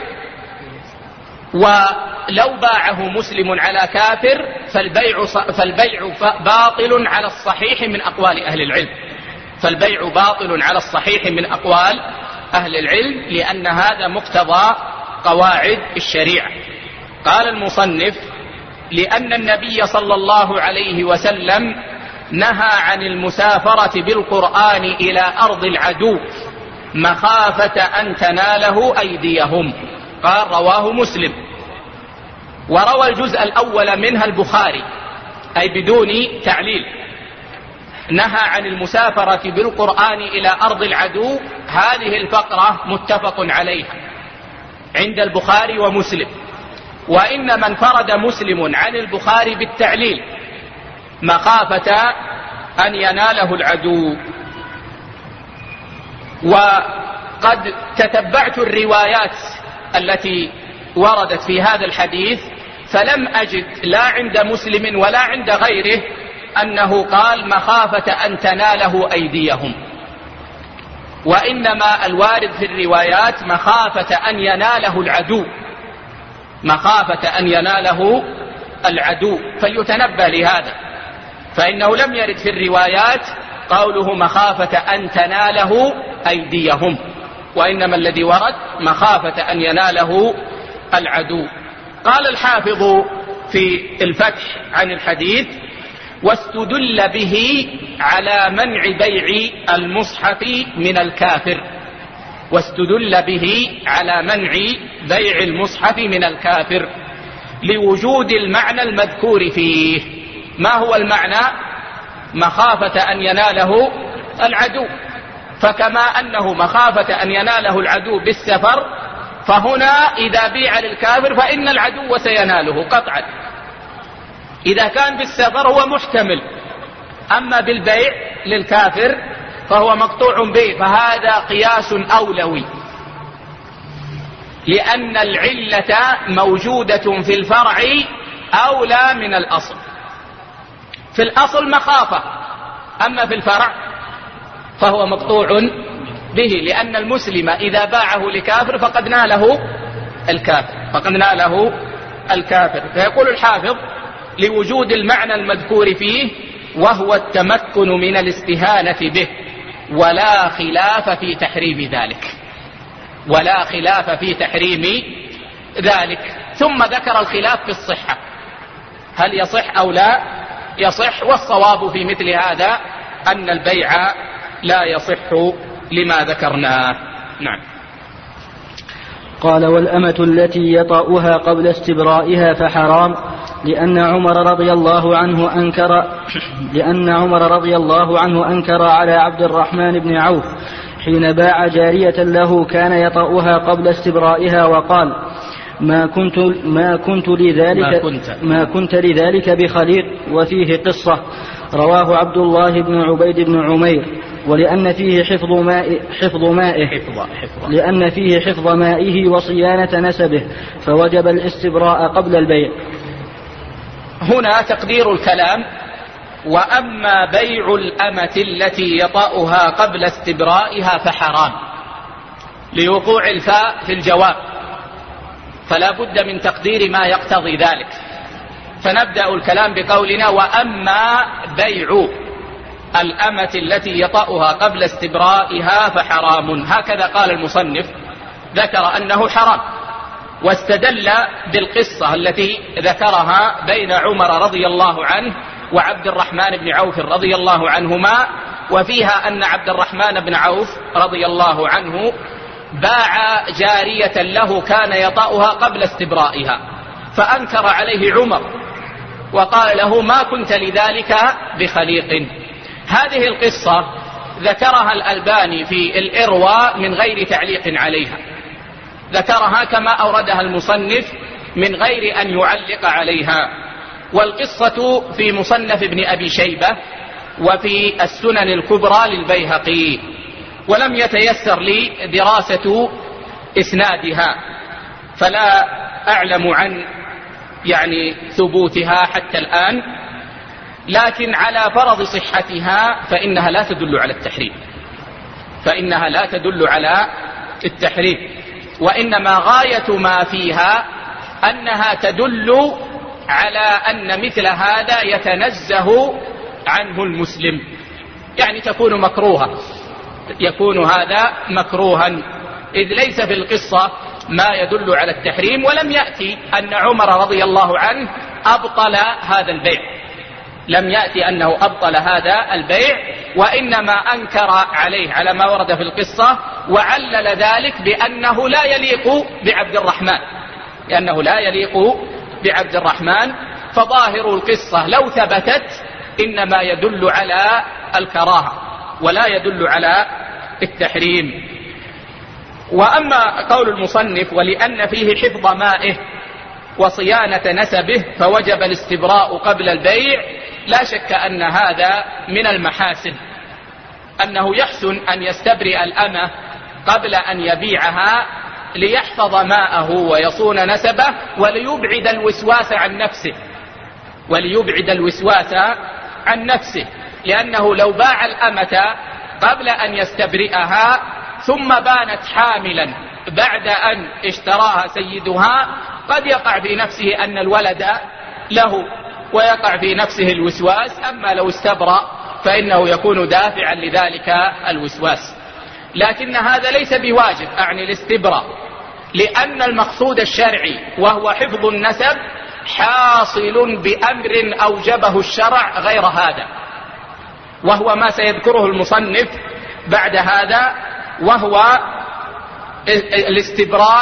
B: ولو باعه مسلم على كافر فالبيع باطل على الصحيح من أقوال أهل العلم، فالبيع باطل على الصحيح من أقوال أهل العلم، لأن هذا مقتضى قواعد الشريعة. قال المصنف: لأن النبي صلى الله عليه وسلم نهى عن المسافرة بالقرآن إلى أرض العدو مخافة أن تناله أيديهم. قال: رواه مسلم. وروى الجزء الأول منها البخاري، أي بدون تعليل. نهى عن المسافرة بالقرآن إلى أرض العدو، هذه الفقرة متفق عليها عند البخاري ومسلم، وإنما انفرد مسلم عن البخاري بالتعليل مخافة أن يناله العدو. وقد تتبعت الروايات التي وردت في هذا الحديث فلم أجد لا عند مسلم ولا عند غيره أنه قال مخافة أن تناله أيديهم، وإنما الوارد في الروايات مخافة أن يناله العدو، مخافة أن يناله العدو. فليتنبه لهذا، فإنه لم يرد في الروايات قوله مخافة أن تناله أيديهم، وإنما الذي ورد مخافة أن يناله العدو. قال الحافظ في الفتح عن الحديث: واستدل به على منع بيع المصحف من الكافر. واستدل به على منع بيع المصحف من الكافر لوجود المعنى المذكور فيه. ما هو المعنى؟ مخافة أن يناله العدو، فكما أنه مخافة أن يناله العدو بالسفر، فهنا إذا بيع للكافر فإن العدو سيناله قطعا. إذا كان بالسفر هو محتمل، أما بالبيع للكافر فهو مقطوع به، فهذا قياس أولوي، لأن العلة موجودة في الفرع أولى من الأصل. في الأصل مخافة، أما في الفرع فهو مقطوع به، لأن المسلم إذا باعه لكافر فقد ناله الكافر. فيقول الحافظ: لوجود المعنى المذكور فيه وهو التمكن من الاستهانة به، ولا خلاف في تحريم ذلك. ثم ذكر الخلاف في الصحة، هل يصح أو لا يصح، والصواب في مثل هذا أن البيع لا يصح لما ذكرناه. نعم.
C: قال: والأمة التي يطأها قبل استبرائها فحرام، لأن عمر رضي الله عنه أنكر على عبد الرحمن بن عوف حين باع جارية له كان يطأها قبل استبرائها، وقال: ما كنت لذلك بخليق. وفيه قصة رواه عبد الله بن عبيد بن عمير: ولأن فيه حفظ مائه وصيانة نسبه، فوجب الاستبراء قبل البيع.
B: هنا تقدير الكلام: وأما بيع الأمة التي يطأها قبل استبرائها فحرام، لوقوع الفاء في الجواب، فلا بد من تقدير ما يقتضي ذلك. فنبدأ الكلام بقولنا: وأما بيع الأمة التي يطأها قبل استبرائها فحرام. هكذا قال المصنف، ذكر أنه حرام، واستدل بالقصة التي ذكرها بين عمر رضي الله عنه وعبد الرحمن بن عوف رضي الله عنهما، وفيها أن عبد الرحمن بن عوف رضي الله عنه باع جارية له كان يطأها قبل استبرائها، فأنكر عليه عمر وقال له: ما كنت لذلك بخليق. هذه القصة ذكرها الألباني في الإرواء من غير تعليق عليها، ذكرها كما أوردها المصنف من غير أن يعلق عليها. والقصة في مصنف ابن أبي شيبة وفي السنن الكبرى للبيهقي، ولم يتيسر لي دراسة إسنادها، فلا أعلم عن ثبوتها حتى الآن، لكن على فرض صحتها فإنها لا تدل على التحريم، وإنما غاية ما فيها أنها تدل على أن مثل هذا يتنزه عنه المسلم، تكون مكروهة، يكون هذا مكروها، إذ ليس في القصة ما يدل على التحريم، ولم يأتي أن عمر رضي الله عنه أبطل هذا البيع، لم يأتي أنه أبطل هذا البيع، وإنما أنكر عليه على ما ورد في القصة، وعلل ذلك بأنه لا يليق بعبد الرحمن، فظاهر القصة لو ثبتت إنما يدل على الكراهة ولا يدل على التحريم. وأما قول المصنف: ولأن فيه حفظ مائه وصيانة نسبه فوجب الاستبراء قبل البيع، لا شك أن هذا من المحاسن، أنه يحسن أن يستبرئ الأمة قبل أن يبيعها ليحفظ ماءه ويصون نسبه وليبعد الوسواس عن نفسه، لأنه لو باع الأمة قبل أن يستبرئها ثم بانت حاملا بعد أن اشتراها سيدها قد يقع في نفسه أن الولد له ويقع في نفسه الوسواس. أما لو استبرأ فإنه يكون دافعا لذلك الوسواس. لكن هذا ليس بواجب، أعني الاستبراء، لأن المقصود الشرعي وهو حفظ النسب حاصل بأمر أوجبه الشرع غير هذا، وهو ما سيذكره المصنف بعد هذا، وهو الاستبراء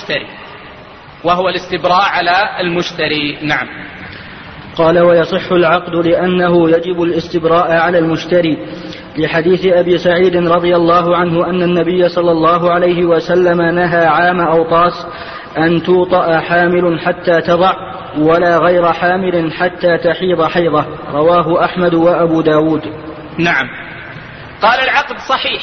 B: على المشتري. نعم.
C: قال: ويصح العقد لأنه يجب الاستبراء على المشتري، لحديث أبي سعيد رضي الله عنه أن النبي صلى الله عليه وسلم نهى عام أوطاس أن توطأ حامل حتى تضع ولا غير حامل حتى تحيض حيضة. رواه أحمد وأبو داود.
B: نعم. قال: العقد صحيح،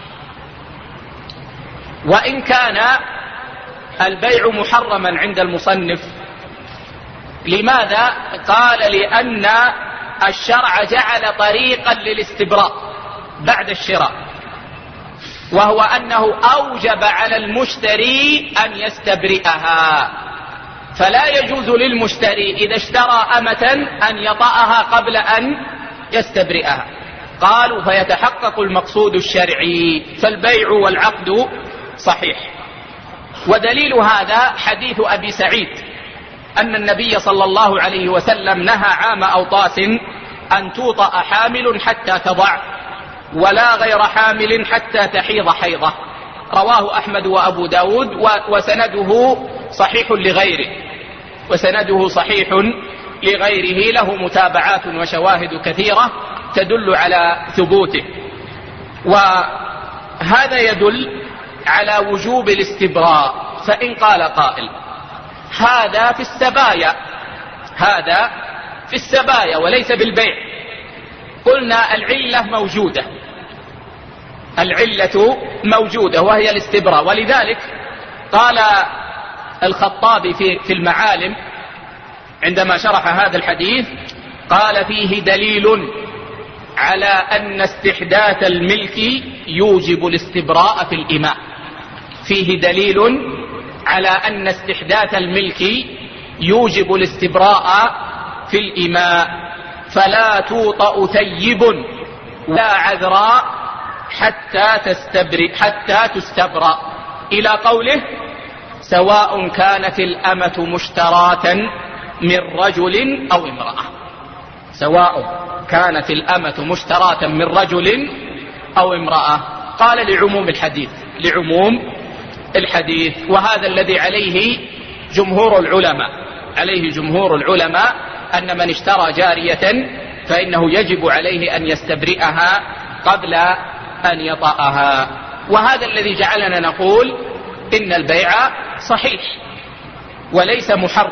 B: وإن كان البيع محرما عند المصنف. لماذا؟ قال: لأن الشرع جعل طريقا للاستبراء بعد الشراء، وهو أنه أوجب على المشتري أن يستبرئها، فلا يجوز للمشتري إذا اشترى أمة أن يطأها قبل أن يستبرئها. قالوا: فيتحقق المقصود الشرعي، فالبيع والعقد صحيح. ودليل هذا حديث أبي سعيد أن النبي صلى الله عليه وسلم نهى عام أوطاس أن توطأ حامل حتى تضع ولا غير حامل حتى تحيض حيضة. رواه أحمد وأبو داود، وسنده صحيح لغيره، له متابعات وشواهد كثيرة تدل على ثبوته. وهذا يدل على وجوب الاستبراء. فإن قال قائل: هذا في السبايا وليس بالبيع، قلنا العلة موجودة وهي الاستبراء. ولذلك قال الخطابي في المعالم عندما شرح هذا الحديث، قال: فيه دليل على أن استحداث الملك يوجب الاستبراء في الإماء. فيه دليل على أن استحداث الملك يوجب الاستبراء في الإماء، فلا توطأ ثيب ولا عذراء حتى تستبرأ، إلى قوله: سواء كانت الأمة مشتراة من رجل أو امرأة. سواء كانت الأمة مشتراة من رجل أو امرأة. قال: لعموم الحديث. وهذا الذي عليه جمهور العلماء أن من اشترى جارية فإنه يجب عليه أن يستبرئها قبل أن يطأها. وهذا الذي جعلنا نقول إن البيع صحيح وليس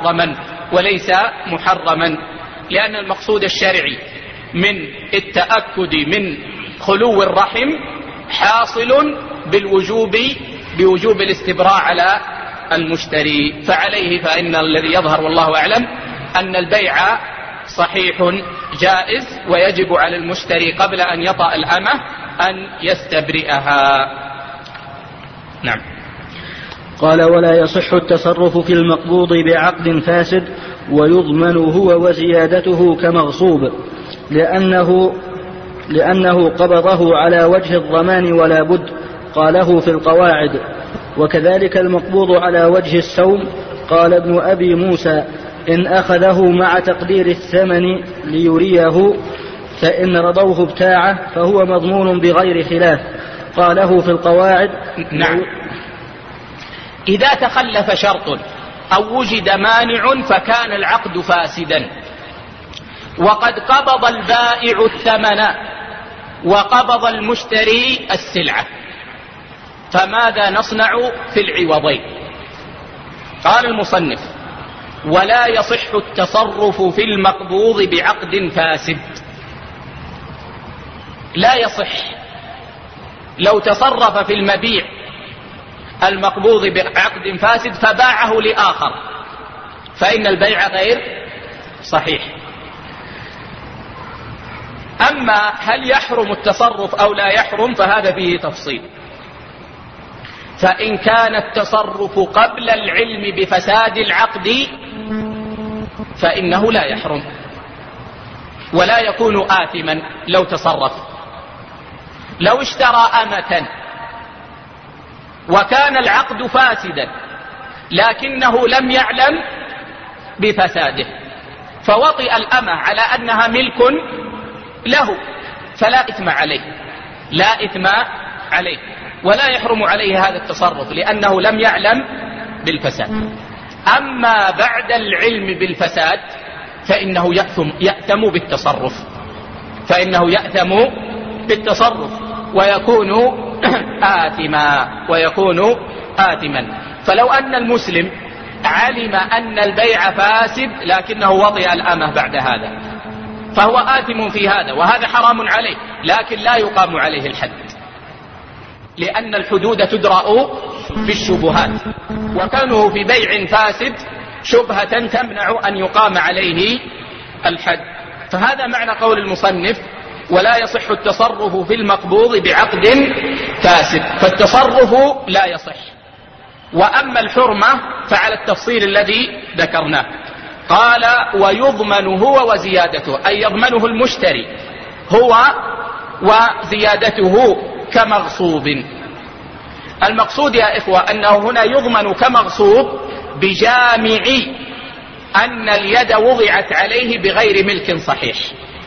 B: محرما، لأن المقصود الشرعي من التأكد من خلو الرحم حاصل بوجوب الاستبراء على المشتري. فإن الذي يظهر والله أعلم أن البيع صحيح جائز، ويجب على المشتري قبل أن يطأ الأمة أن يستبرئها. نعم.
C: قال: ولا يصح التصرف في المقبوض بعقد فاسد ويضمن هو وزيادته كمغصوب، لأنه قبضه على وجه الضمان ولا بد، قاله في القواعد. وكذلك المقبوض على وجه السوم. قال ابن أبي موسى: إن أخذه مع تقدير الثمن ليريه فإن رضوه ابتاعه فهو مضمون بغير خلاف، قاله في القواعد.
B: نعم. إذا تخلف شرط أو وجد مانع فكان العقد فاسدا، وقد قبض البائع الثمن وقبض المشتري السلعة، فماذا نصنع في العوضين؟ قال المصنف: ولا يصح التصرف في المقبوض بعقد فاسد. لا يصح لو تصرف في المبيع المقبوض بعقد فاسد فباعه لآخر فإن البيع غير صحيح. أما هل يحرم التصرف أو لا يحرم فهذا فيه تفصيل. فإن كان التصرف قبل العلم بفساد العقد فإنه لا يحرم ولا يكون آثما لو تصرف. لو اشترى أمة وكان العقد فاسدا لكنه لم يعلم بفساده فوطئ الأمة على أنها ملك له فلا إثم عليه، لا إثم عليه ولا يحرم عليه هذا التصرف لأنه لم يعلم بالفساد. أما بعد العلم بالفساد فإنه يأثم بالتصرف، فإنه يأثم بالتصرف ويكون آثما. فلو أن المسلم علم أن البيع فاسد لكنه وطئ الأمة بعد هذا فهو آثم في هذا، وهذا حرام عليه، لكن لا يقام عليه الحد لأن الحدود تدرأ بالشبهات، وكانه في بيع فاسد شبهة تمنع أن يقام عليه الحد. فهذا معنى قول المصنف ولا يصح التصرف في المقبوض بعقد فاسد، فالتصرف لا يصح. وأما الحرمة فعلى التفصيل الذي ذكرناه. قال ويضمن هو وزيادته، أي يضمنه المشتري هو وزيادته كمغصوب. المقصود يا إخوة أنه هنا يضمن كمغصوب بجامع أن اليد وضعت عليه بغير ملك صحيح.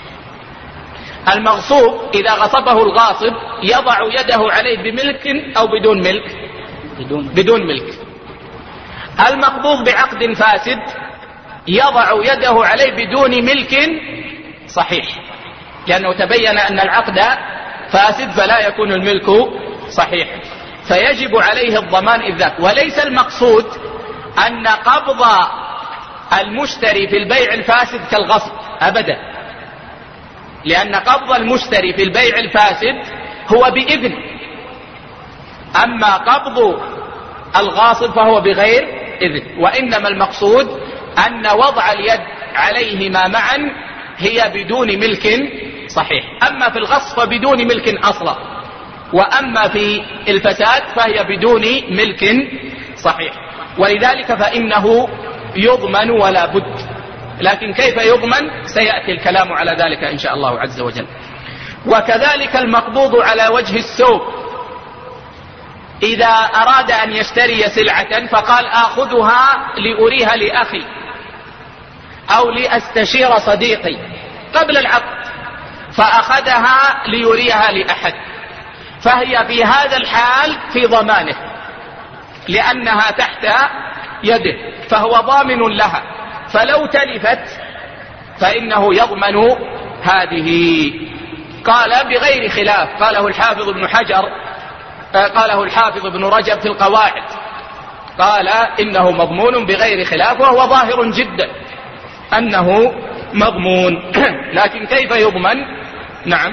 B: المغصوب إذا غصبه الغاصب يضع يده عليه بملك أو بدون ملك؟ بدون ملك. المقبوض بعقد فاسد يضع يده عليه بدون ملك صحيح لأنه تبين أن العقد فاسد فلا يكون الملك صحيح، فيجب عليه الضمان إذ ذاك. وليس المقصود أن قبض المشتري في البيع الفاسد كالغصب أبدا، لأن قبض المشتري في البيع الفاسد هو بإذن، أما قبض الغاصب فهو بغير إذن. وإنما المقصود أن وضع اليد عليهما معا هي بدون ملك صحيح. أما في الغصب فبدون ملك أصلا، وأما في الفساد فهي بدون ملك صحيح. ولذلك فإنه يضمن ولا بد، لكن كيف يضمن سيأتي الكلام على ذلك إن شاء الله عز وجل. وكذلك المقبوض على وجه السوق إذا أراد أن يشتري سلعة فقال آخذها لأريها لأخي أو لأستشير صديقي قبل العقد، فأخذها ليريها لأحد، فهي في هذا الحال في ضمانه لأنها تحت يده فهو ضامن لها، فلو تلفت فإنه يضمن هذه. قال بغير خلاف، قاله الحافظ ابن حجر، قاله الحافظ ابن رجب في القواعد، قال إنه مضمون بغير خلاف، وهو ظاهر جدا أنه مضمون. لكن كيف يضمن؟ نعم.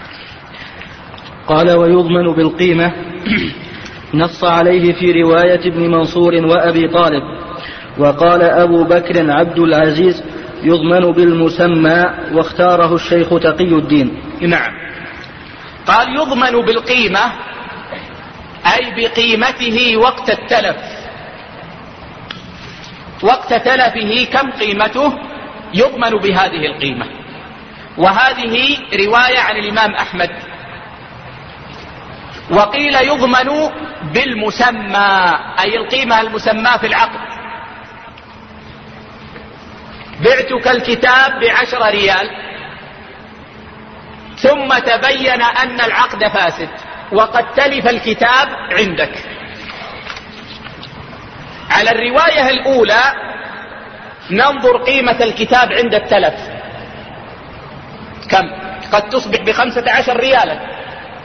C: قال ويضمن بالقيمة. نص عليه في رواية ابن منصور وأبي طالب. وقال أبو بكر عبد العزيز يضمن بالمسمى، واختاره الشيخ تقي الدين.
B: نعم. قال يضمن بالقيمة أي بقيمته وقت التلف. وقت تلفه كم قيمته؟ يضمن بهذه القيمة. وهذه رواية عن الإمام أحمد. وقيل يضمن بالمسمى أي القيمة المسمى في العقد. بعتك الكتاب ب10 ريال ثم تبين أن العقد فاسد وقد تلف الكتاب عندك. على الرواية الأولى ننظر قيمة الكتاب عند التلف كم؟ قد تصبح ب15 ريالا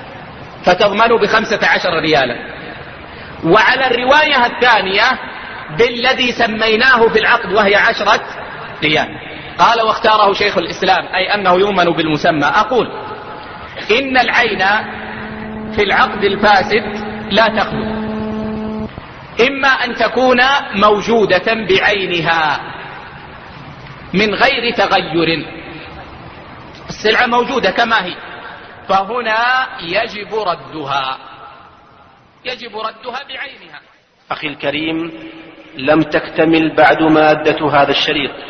B: فتضمن ب15 ريالا. وعلى الرواية الثانية بالذي سميناه في العقد وهي 10 ريال. قال واختاره شيخ الإسلام أي أنه يؤمن بالمسمى. أقول إن العين في العقد الفاسد لا تخلو، إما أن تكون موجودة بعينها من غير تغير، السلعة موجودة كما هي، فهنا يجب ردها بعينها.
D: أخي الكريم، لم تكتمل بعد مادة هذا الشريط.